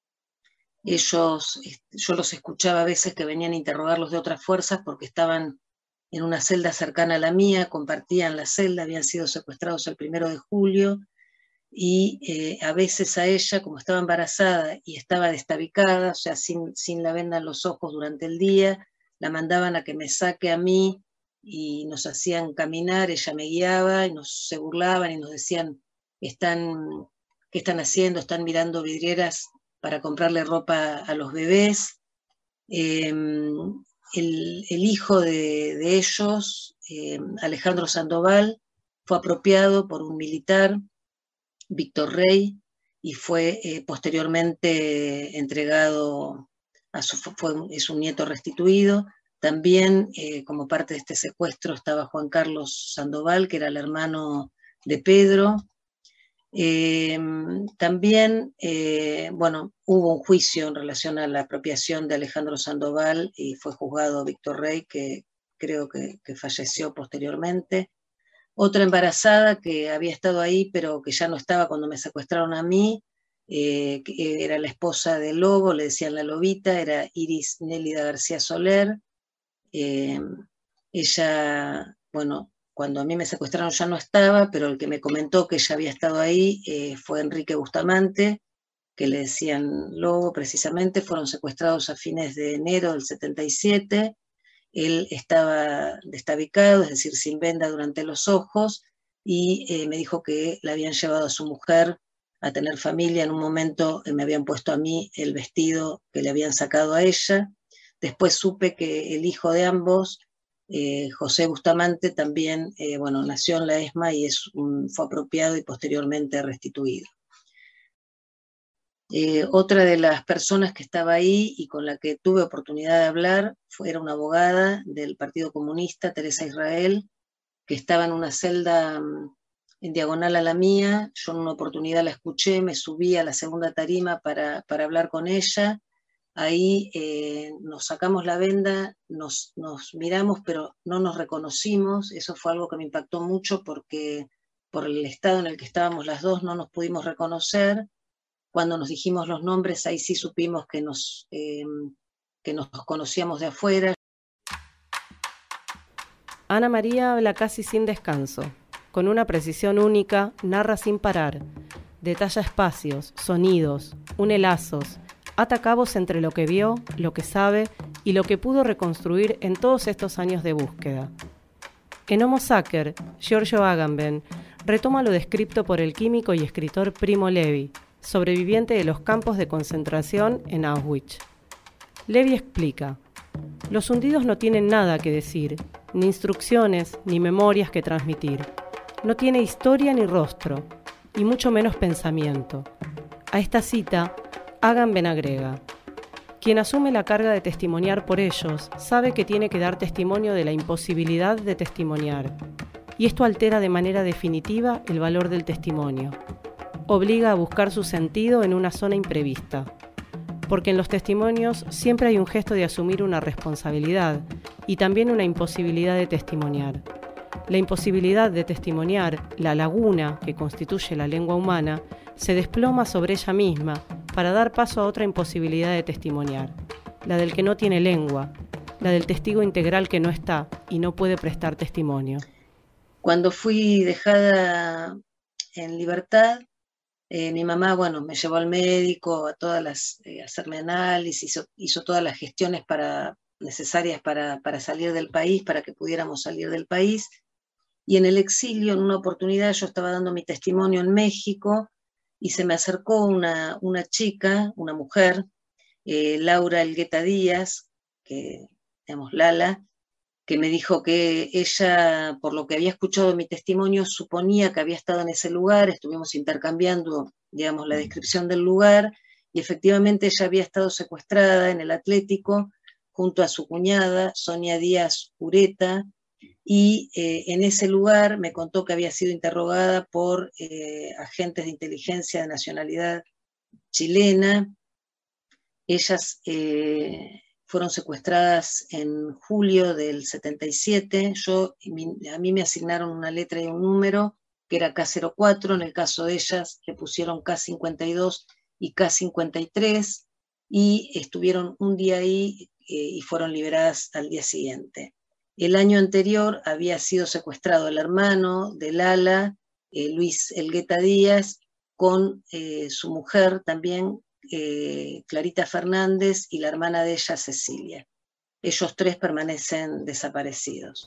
Ellos, yo los escuchaba a veces que venían a interrogarlos de otras fuerzas porque estaban en una celda cercana a la mía, compartían la celda, habían sido secuestrados el primero de julio, y eh, a veces a ella, como estaba embarazada y estaba destabicada, o sea, sin, sin la venda en los ojos durante el día, la mandaban a que me saque a mí y nos hacían caminar, ella me guiaba y nos se burlaban y nos decían, están, ¿qué están haciendo? Están mirando vidrieras para comprarle ropa a los bebés. Eh, el, el hijo de, de ellos, eh, Alejandro Sandoval, fue apropiado por un militar, Víctor Rey, y fue eh, posteriormente entregado, a su, fue, es un nieto restituido. También, eh, como parte de este secuestro, estaba Juan Carlos Sandoval, que era el hermano de Pedro. Eh, también, eh, bueno, hubo un juicio en relación a la apropiación de Alejandro Sandoval y fue juzgado Víctor Rey, que creo que, que falleció posteriormente. Otra embarazada que había estado ahí, pero que ya no estaba cuando me secuestraron a mí, eh, que era la esposa del Lobo, le decían la Lobita, era Iris Nélida García Soler. Eh, ella, bueno, cuando a mí me secuestraron ya no estaba, pero el que me comentó que ella había estado ahí eh, fue Enrique Bustamante, que le decían Lobo precisamente. Fueron secuestrados a fines de enero del setenta y siete. Él estaba destabicado, es decir, sin venda durante los ojos, y eh, me dijo que la habían llevado a su mujer a tener familia. En un momento eh, me habían puesto a mí el vestido que le habían sacado a ella. Después supe que el hijo de ambos, eh, José Bustamante, también eh, bueno, nació en la ESMA y es un, fue apropiado y posteriormente restituido. Eh, otra de las personas que estaba ahí y con la que tuve oportunidad de hablar fue, era una abogada del Partido Comunista, Teresa Israel, que estaba en una celda um, en diagonal a la mía. Yo en una oportunidad la escuché, me subí a la segunda tarima para, para hablar con ella. Ahí eh, nos sacamos la venda, nos, nos miramos, pero no nos reconocimos. Eso fue algo que me impactó mucho porque por el estado en el que estábamos las dos no nos pudimos reconocer. Cuando nos dijimos los nombres, ahí sí supimos que nos, eh, que nos conocíamos de afuera. Ana María habla casi sin descanso, con una precisión única, narra sin parar, detalla espacios, sonidos, une lazos, ata cabos entre lo que vio, lo que sabe y lo que pudo reconstruir en todos estos años de búsqueda. En Homo Sacer, Giorgio Agamben retoma lo descrito por el químico y escritor Primo Levi, sobreviviente de los campos de concentración en Auschwitz. Levi explica: los hundidos no tienen nada que decir, ni instrucciones, ni memorias que transmitir. No tiene historia ni rostro, y mucho menos pensamiento. A esta cita, Agamben agrega: quien asume la carga de testimoniar por ellos sabe que tiene que dar testimonio de la imposibilidad de testimoniar, y esto altera de manera definitiva el valor del testimonio. Obliga a buscar su sentido en una zona imprevista, porque en los testimonios siempre hay un gesto de asumir una responsabilidad y también una imposibilidad de testimoniar. La imposibilidad de testimoniar, la laguna que constituye la lengua humana, se desploma sobre ella misma para dar paso a otra imposibilidad de testimoniar, la del que no tiene lengua, la del testigo integral que no está y no puede prestar testimonio. Cuando fui dejada en libertad, Eh, mi mamá, bueno, me llevó al médico, a todas las, eh, a hacerme análisis, hizo, hizo todas las gestiones para, necesarias para, para salir del país, para que pudiéramos salir del país. Y en el exilio, en una oportunidad, yo estaba dando mi testimonio en México y se me acercó una, una chica, una mujer, eh, Laura Elgueta Díaz, que, digamos, Lala, que me dijo que ella, por lo que había escuchado en mi testimonio, suponía que había estado en ese lugar. Estuvimos intercambiando, digamos, la descripción del lugar, y efectivamente ella había estado secuestrada en el Atlético junto a su cuñada, Sonia Díaz Ureta, y eh, en ese lugar me contó que había sido interrogada por eh, agentes de inteligencia de nacionalidad chilena. Ellas eh, fueron secuestradas en julio del setenta y siete. Yo, a mí me asignaron una letra y un número, que era K cero cuatro, en el caso de ellas le pusieron K cincuenta y dos y K cincuenta y tres, y estuvieron un día ahí eh, y fueron liberadas al día siguiente. El año anterior había sido secuestrado el hermano de Lala, eh, Luis Elgueta Díaz, con eh, su mujer también, eh, Clarita Fernández, y la hermana de ella, Cecilia. Ellos tres permanecen desaparecidos.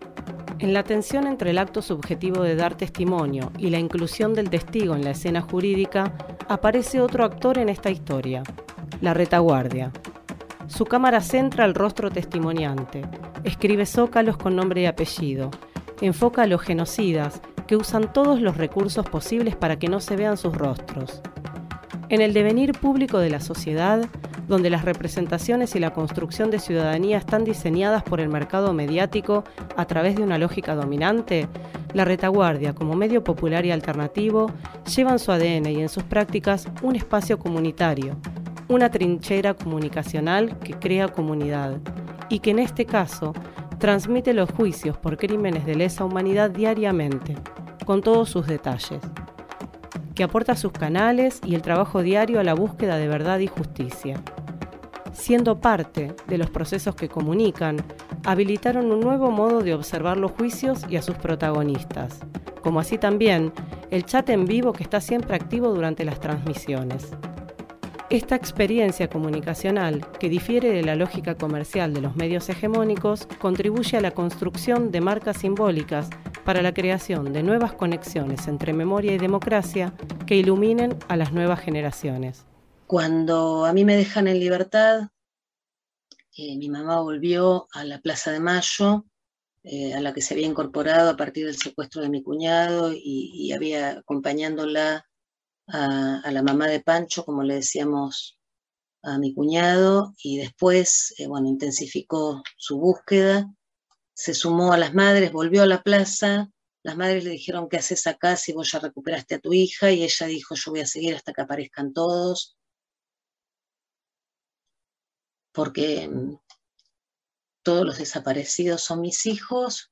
En la tensión entre el acto subjetivo de dar testimonio y la inclusión del testigo en la escena jurídica, aparece otro actor en esta historia, la retaguardia. Su cámara centra al rostro testimoniante, escribe zócalos con nombre y apellido, enfoca a los genocidas que usan todos los recursos posibles para que no se vean sus rostros. En el devenir público de la sociedad, donde las representaciones y la construcción de ciudadanía están diseñadas por el mercado mediático a través de una lógica dominante, la retaguardia, como medio popular y alternativo, lleva en su A D N y en sus prácticas un espacio comunitario, una trinchera comunicacional que crea comunidad y que en este caso transmite los juicios por crímenes de lesa humanidad diariamente, con todos sus detalles, que aporta sus canales y el trabajo diario a la búsqueda de verdad y justicia. Siendo parte de los procesos que comunican, habilitaron un nuevo modo de observar los juicios y a sus protagonistas, como así también el chat en vivo que está siempre activo durante las transmisiones. Esta experiencia comunicacional, que difiere de la lógica comercial de los medios hegemónicos, contribuye a la construcción de marcas simbólicas para la creación de nuevas conexiones entre memoria y democracia que iluminen a las nuevas generaciones. Cuando a mí me dejan en libertad, eh, mi mamá volvió a la Plaza de Mayo, eh, a la que se había incorporado a partir del secuestro de mi cuñado y, y había acompañándola a, a la mamá de Pancho, como le decíamos a mi cuñado, y después, eh, bueno, intensificó su búsqueda, se sumó a las madres, volvió a la plaza. Las madres le dijeron: ¿qué haces acá si vos ya recuperaste a tu hija? Y ella dijo: yo voy a seguir hasta que aparezcan todos, porque mmm, todos los desaparecidos son mis hijos,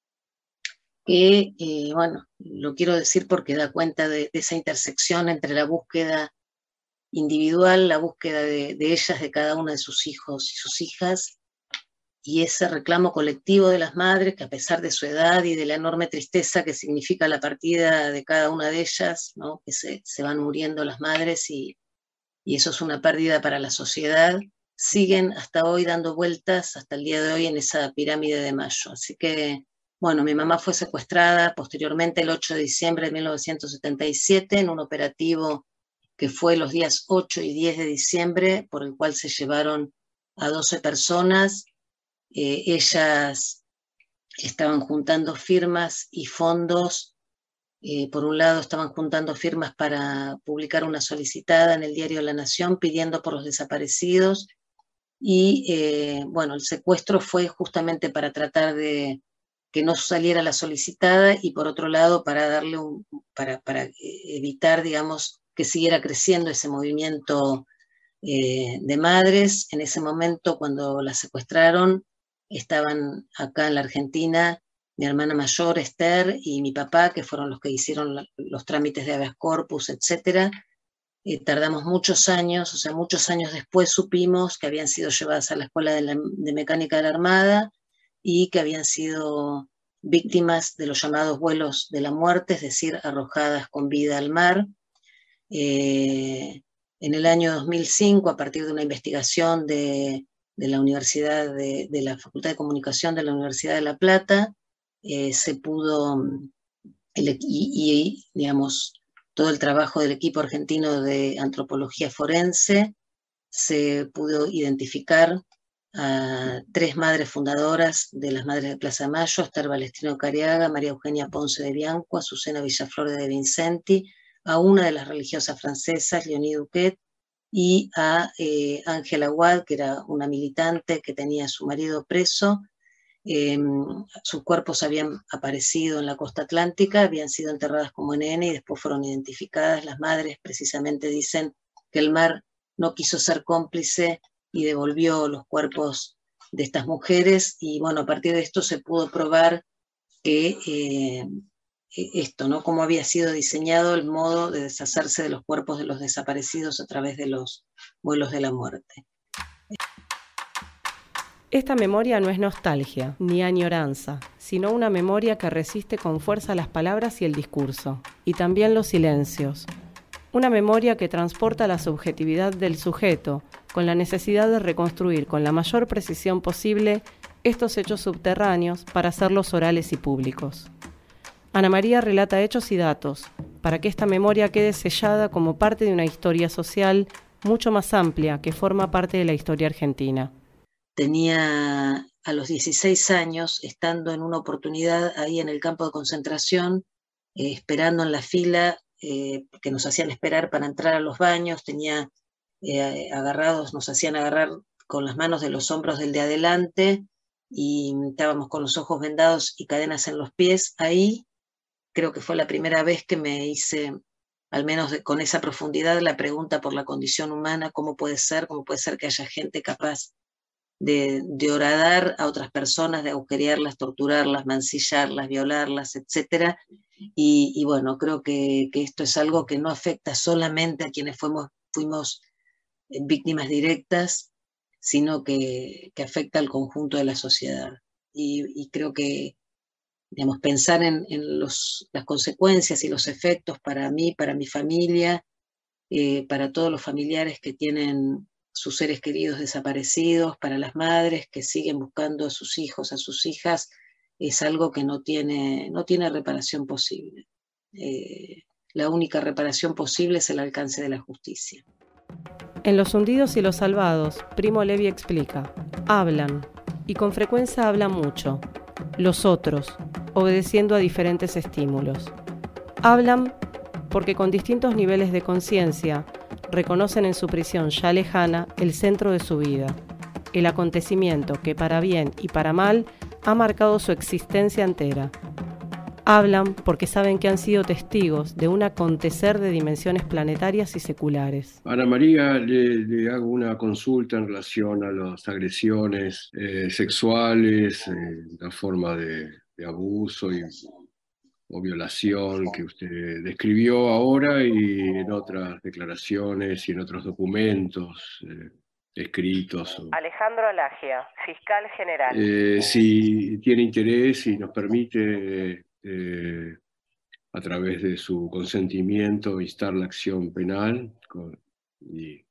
que, eh, bueno, lo quiero decir porque da cuenta de, de esa intersección entre la búsqueda individual, la búsqueda de, de ellas, de cada una de sus hijos y sus hijas, y ese reclamo colectivo de las madres, que a pesar de su edad y de la enorme tristeza que significa la partida de cada una de ellas, ¿no?, que se, se van muriendo las madres y, y eso es una pérdida para la sociedad, siguen hasta hoy dando vueltas, hasta el día de hoy, en esa pirámide de Mayo. Así que, bueno, mi mamá fue secuestrada posteriormente el ocho de diciembre de mil novecientos setenta y siete en un operativo que fue los días ocho y diez de diciembre, por el cual se llevaron a doce personas. Eh, ellas estaban juntando firmas y fondos. Eh, por un lado, estaban juntando firmas para publicar una solicitada en el diario La Nación pidiendo por los desaparecidos, y eh, bueno, el secuestro fue justamente para tratar de que no saliera la solicitada, y por otro lado para darle un, para, para evitar, digamos, que siguiera creciendo ese movimiento eh, de madres. En ese momento, cuando la secuestraron, estaban acá en la Argentina mi hermana mayor, Esther, y mi papá, que fueron los que hicieron la, los trámites de habeas corpus, etcétera. Eh, tardamos muchos años, o sea, muchos años después supimos que habían sido llevadas a la Escuela de, la, de Mecánica de la Armada y que habían sido víctimas de los llamados vuelos de la muerte, es decir, arrojadas con vida al mar. Eh, en el año dos mil cinco, a partir de una investigación de, de la Universidad de, de la Facultad de Comunicación de la Universidad de La Plata, eh, se pudo, el, y, y digamos, todo el trabajo del equipo argentino de antropología forense, se pudo identificar a tres madres fundadoras de las Madres de Plaza de Mayo: Esther Balestino Cariaga, María Eugenia Ponce de Bianco, Azucena Villaflor de Vincenti, a una de las religiosas francesas, Leonie Duquet, y a eh, Ángela Aguad, que era una militante que tenía a su marido preso. Eh, sus cuerpos habían aparecido en la costa atlántica, habían sido enterradas como N N y después fueron identificadas. Las madres precisamente dicen que el mar no quiso ser cómplice y devolvió los cuerpos de estas mujeres, y bueno, a partir de esto se pudo probar que eh, esto, ¿no? Cómo había sido diseñado el modo de deshacerse de los cuerpos de los desaparecidos a través de los vuelos de la muerte. Esta memoria no es nostalgia ni añoranza, sino una memoria que resiste con fuerza las palabras y el discurso, y también los silencios. Una memoria que transporta la subjetividad del sujeto, con la necesidad de reconstruir con la mayor precisión posible estos hechos subterráneos para hacerlos orales y públicos. Ana María relata hechos y datos, para que esta memoria quede sellada como parte de una historia social mucho más amplia que forma parte de la historia argentina. Tenía a los dieciséis años, estando en una oportunidad ahí en el campo de concentración, eh, esperando en la fila eh, que nos hacían esperar para entrar a los baños, tenía eh, agarrados, nos hacían agarrar con las manos de los hombros del de adelante y estábamos con los ojos vendados y cadenas en los pies. Ahí creo que fue la primera vez que me hice, al menos de, con esa profundidad, la pregunta por la condición humana, cómo puede ser, cómo puede ser que haya gente capaz de, de horadar a otras personas, de agujerearlas, torturarlas, mancillarlas, violarlas, etcétera. Y, y bueno, creo que, que esto es algo que no afecta solamente a quienes fuimos, fuimos víctimas directas, sino que, que afecta al conjunto de la sociedad. Y, y creo que, digamos, pensar en, en los, las consecuencias y los efectos para mí, para mi familia, eh, para todos los familiares que tienen sus seres queridos desaparecidos, para las madres que siguen buscando a sus hijos, a sus hijas, es algo que no tiene, no tiene reparación posible. Eh, la única reparación posible es el alcance de la justicia. En Los hundidos y los salvados, Primo Levi explica, hablan, y con frecuencia hablan mucho, los otros, obedeciendo a diferentes estímulos. Hablan porque con distintos niveles de conciencia reconocen en su prisión ya lejana el centro de su vida, el acontecimiento que para bien y para mal ha marcado su existencia entera. Hablan porque saben que han sido testigos de un acontecer de dimensiones planetarias y seculares. Ana María, le, le hago una consulta en relación a las agresiones eh, sexuales, eh, la forma de, de abuso y, o violación que usted describió ahora y en otras declaraciones y en otros documentos eh, escritos. O, Alejandro Alagia, fiscal general. Eh, si tiene interés y nos permite, eh, a través de su consentimiento, instar la acción penal con, y,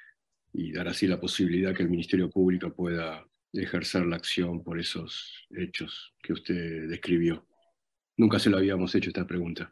y dar así la posibilidad que el Ministerio Público pueda ejercer la acción por esos hechos que usted describió. Nunca se lo habíamos hecho esta pregunta.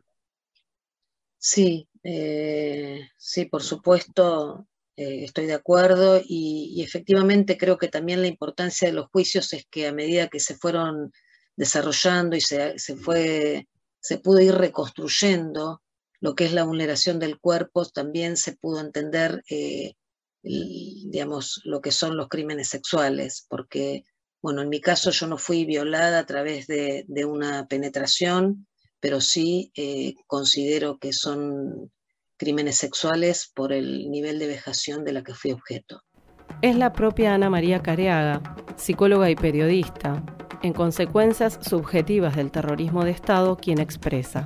Sí, eh, sí, por supuesto, eh, estoy de acuerdo y, y efectivamente creo que también la importancia de los juicios es que a medida que se fueron desarrollando y se, se, fue, se pudo ir reconstruyendo lo que es la vulneración del cuerpo, también se pudo entender, eh, el, digamos, lo que son los crímenes sexuales, porque, bueno, en mi caso yo no fui violada a través de, de una penetración, pero sí eh, considero que son crímenes sexuales por el nivel de vejación de la que fui objeto. Es la propia Ana María Careaga, psicóloga y periodista, en Consecuencias subjetivas del terrorismo de Estado, quien expresa.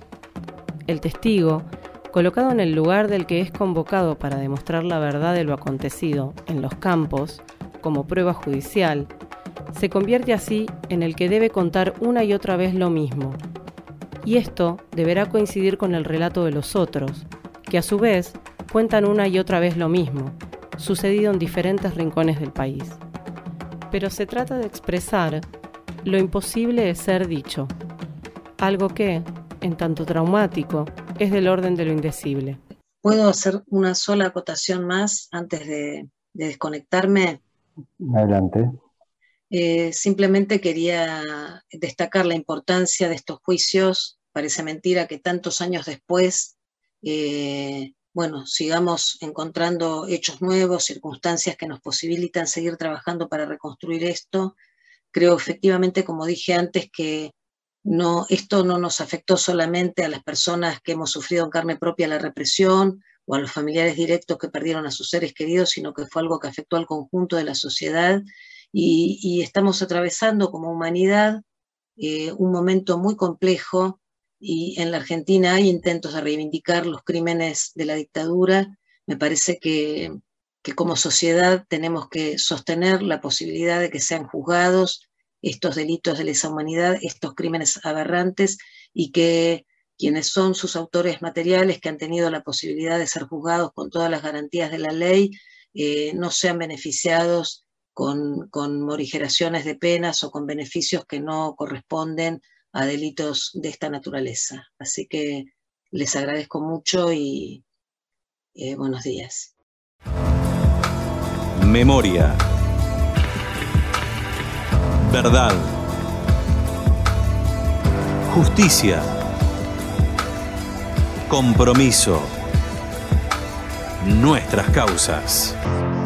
El testigo, colocado en el lugar del que es convocado para demostrar la verdad de lo acontecido en los campos, como prueba judicial, se convierte así en el que debe contar una y otra vez lo mismo. Y esto deberá coincidir con el relato de los otros, que a su vez cuentan una y otra vez lo mismo, sucedido en diferentes rincones del país. Pero se trata de expresar lo imposible de ser dicho, algo que, en tanto traumático, es del orden de lo indecible. ¿Puedo hacer una sola acotación más antes de, de desconectarme? Adelante. Eh, simplemente quería destacar la importancia de estos juicios. Parece mentira que tantos años después eh, bueno, sigamos encontrando hechos nuevos, circunstancias que nos posibilitan seguir trabajando para reconstruir esto. Creo efectivamente, como dije antes, que no, esto no nos afectó solamente a las personas que hemos sufrido en carne propia la represión o a los familiares directos que perdieron a sus seres queridos, sino que fue algo que afectó al conjunto de la sociedad y, y estamos atravesando como humanidad eh, un momento muy complejo. Y en la Argentina hay intentos de reivindicar los crímenes de la dictadura. Me parece que, que como sociedad tenemos que sostener la posibilidad de que sean juzgados estos delitos de lesa humanidad, estos crímenes aberrantes, y que quienes son sus autores materiales, que han tenido la posibilidad de ser juzgados con todas las garantías de la ley, eh, no sean beneficiados con, con morigeraciones de penas o con beneficios que no corresponden a delitos de esta naturaleza. Así que les agradezco mucho y eh, buenos días. Memoria. Verdad. Justicia. Compromiso. Nuestras causas.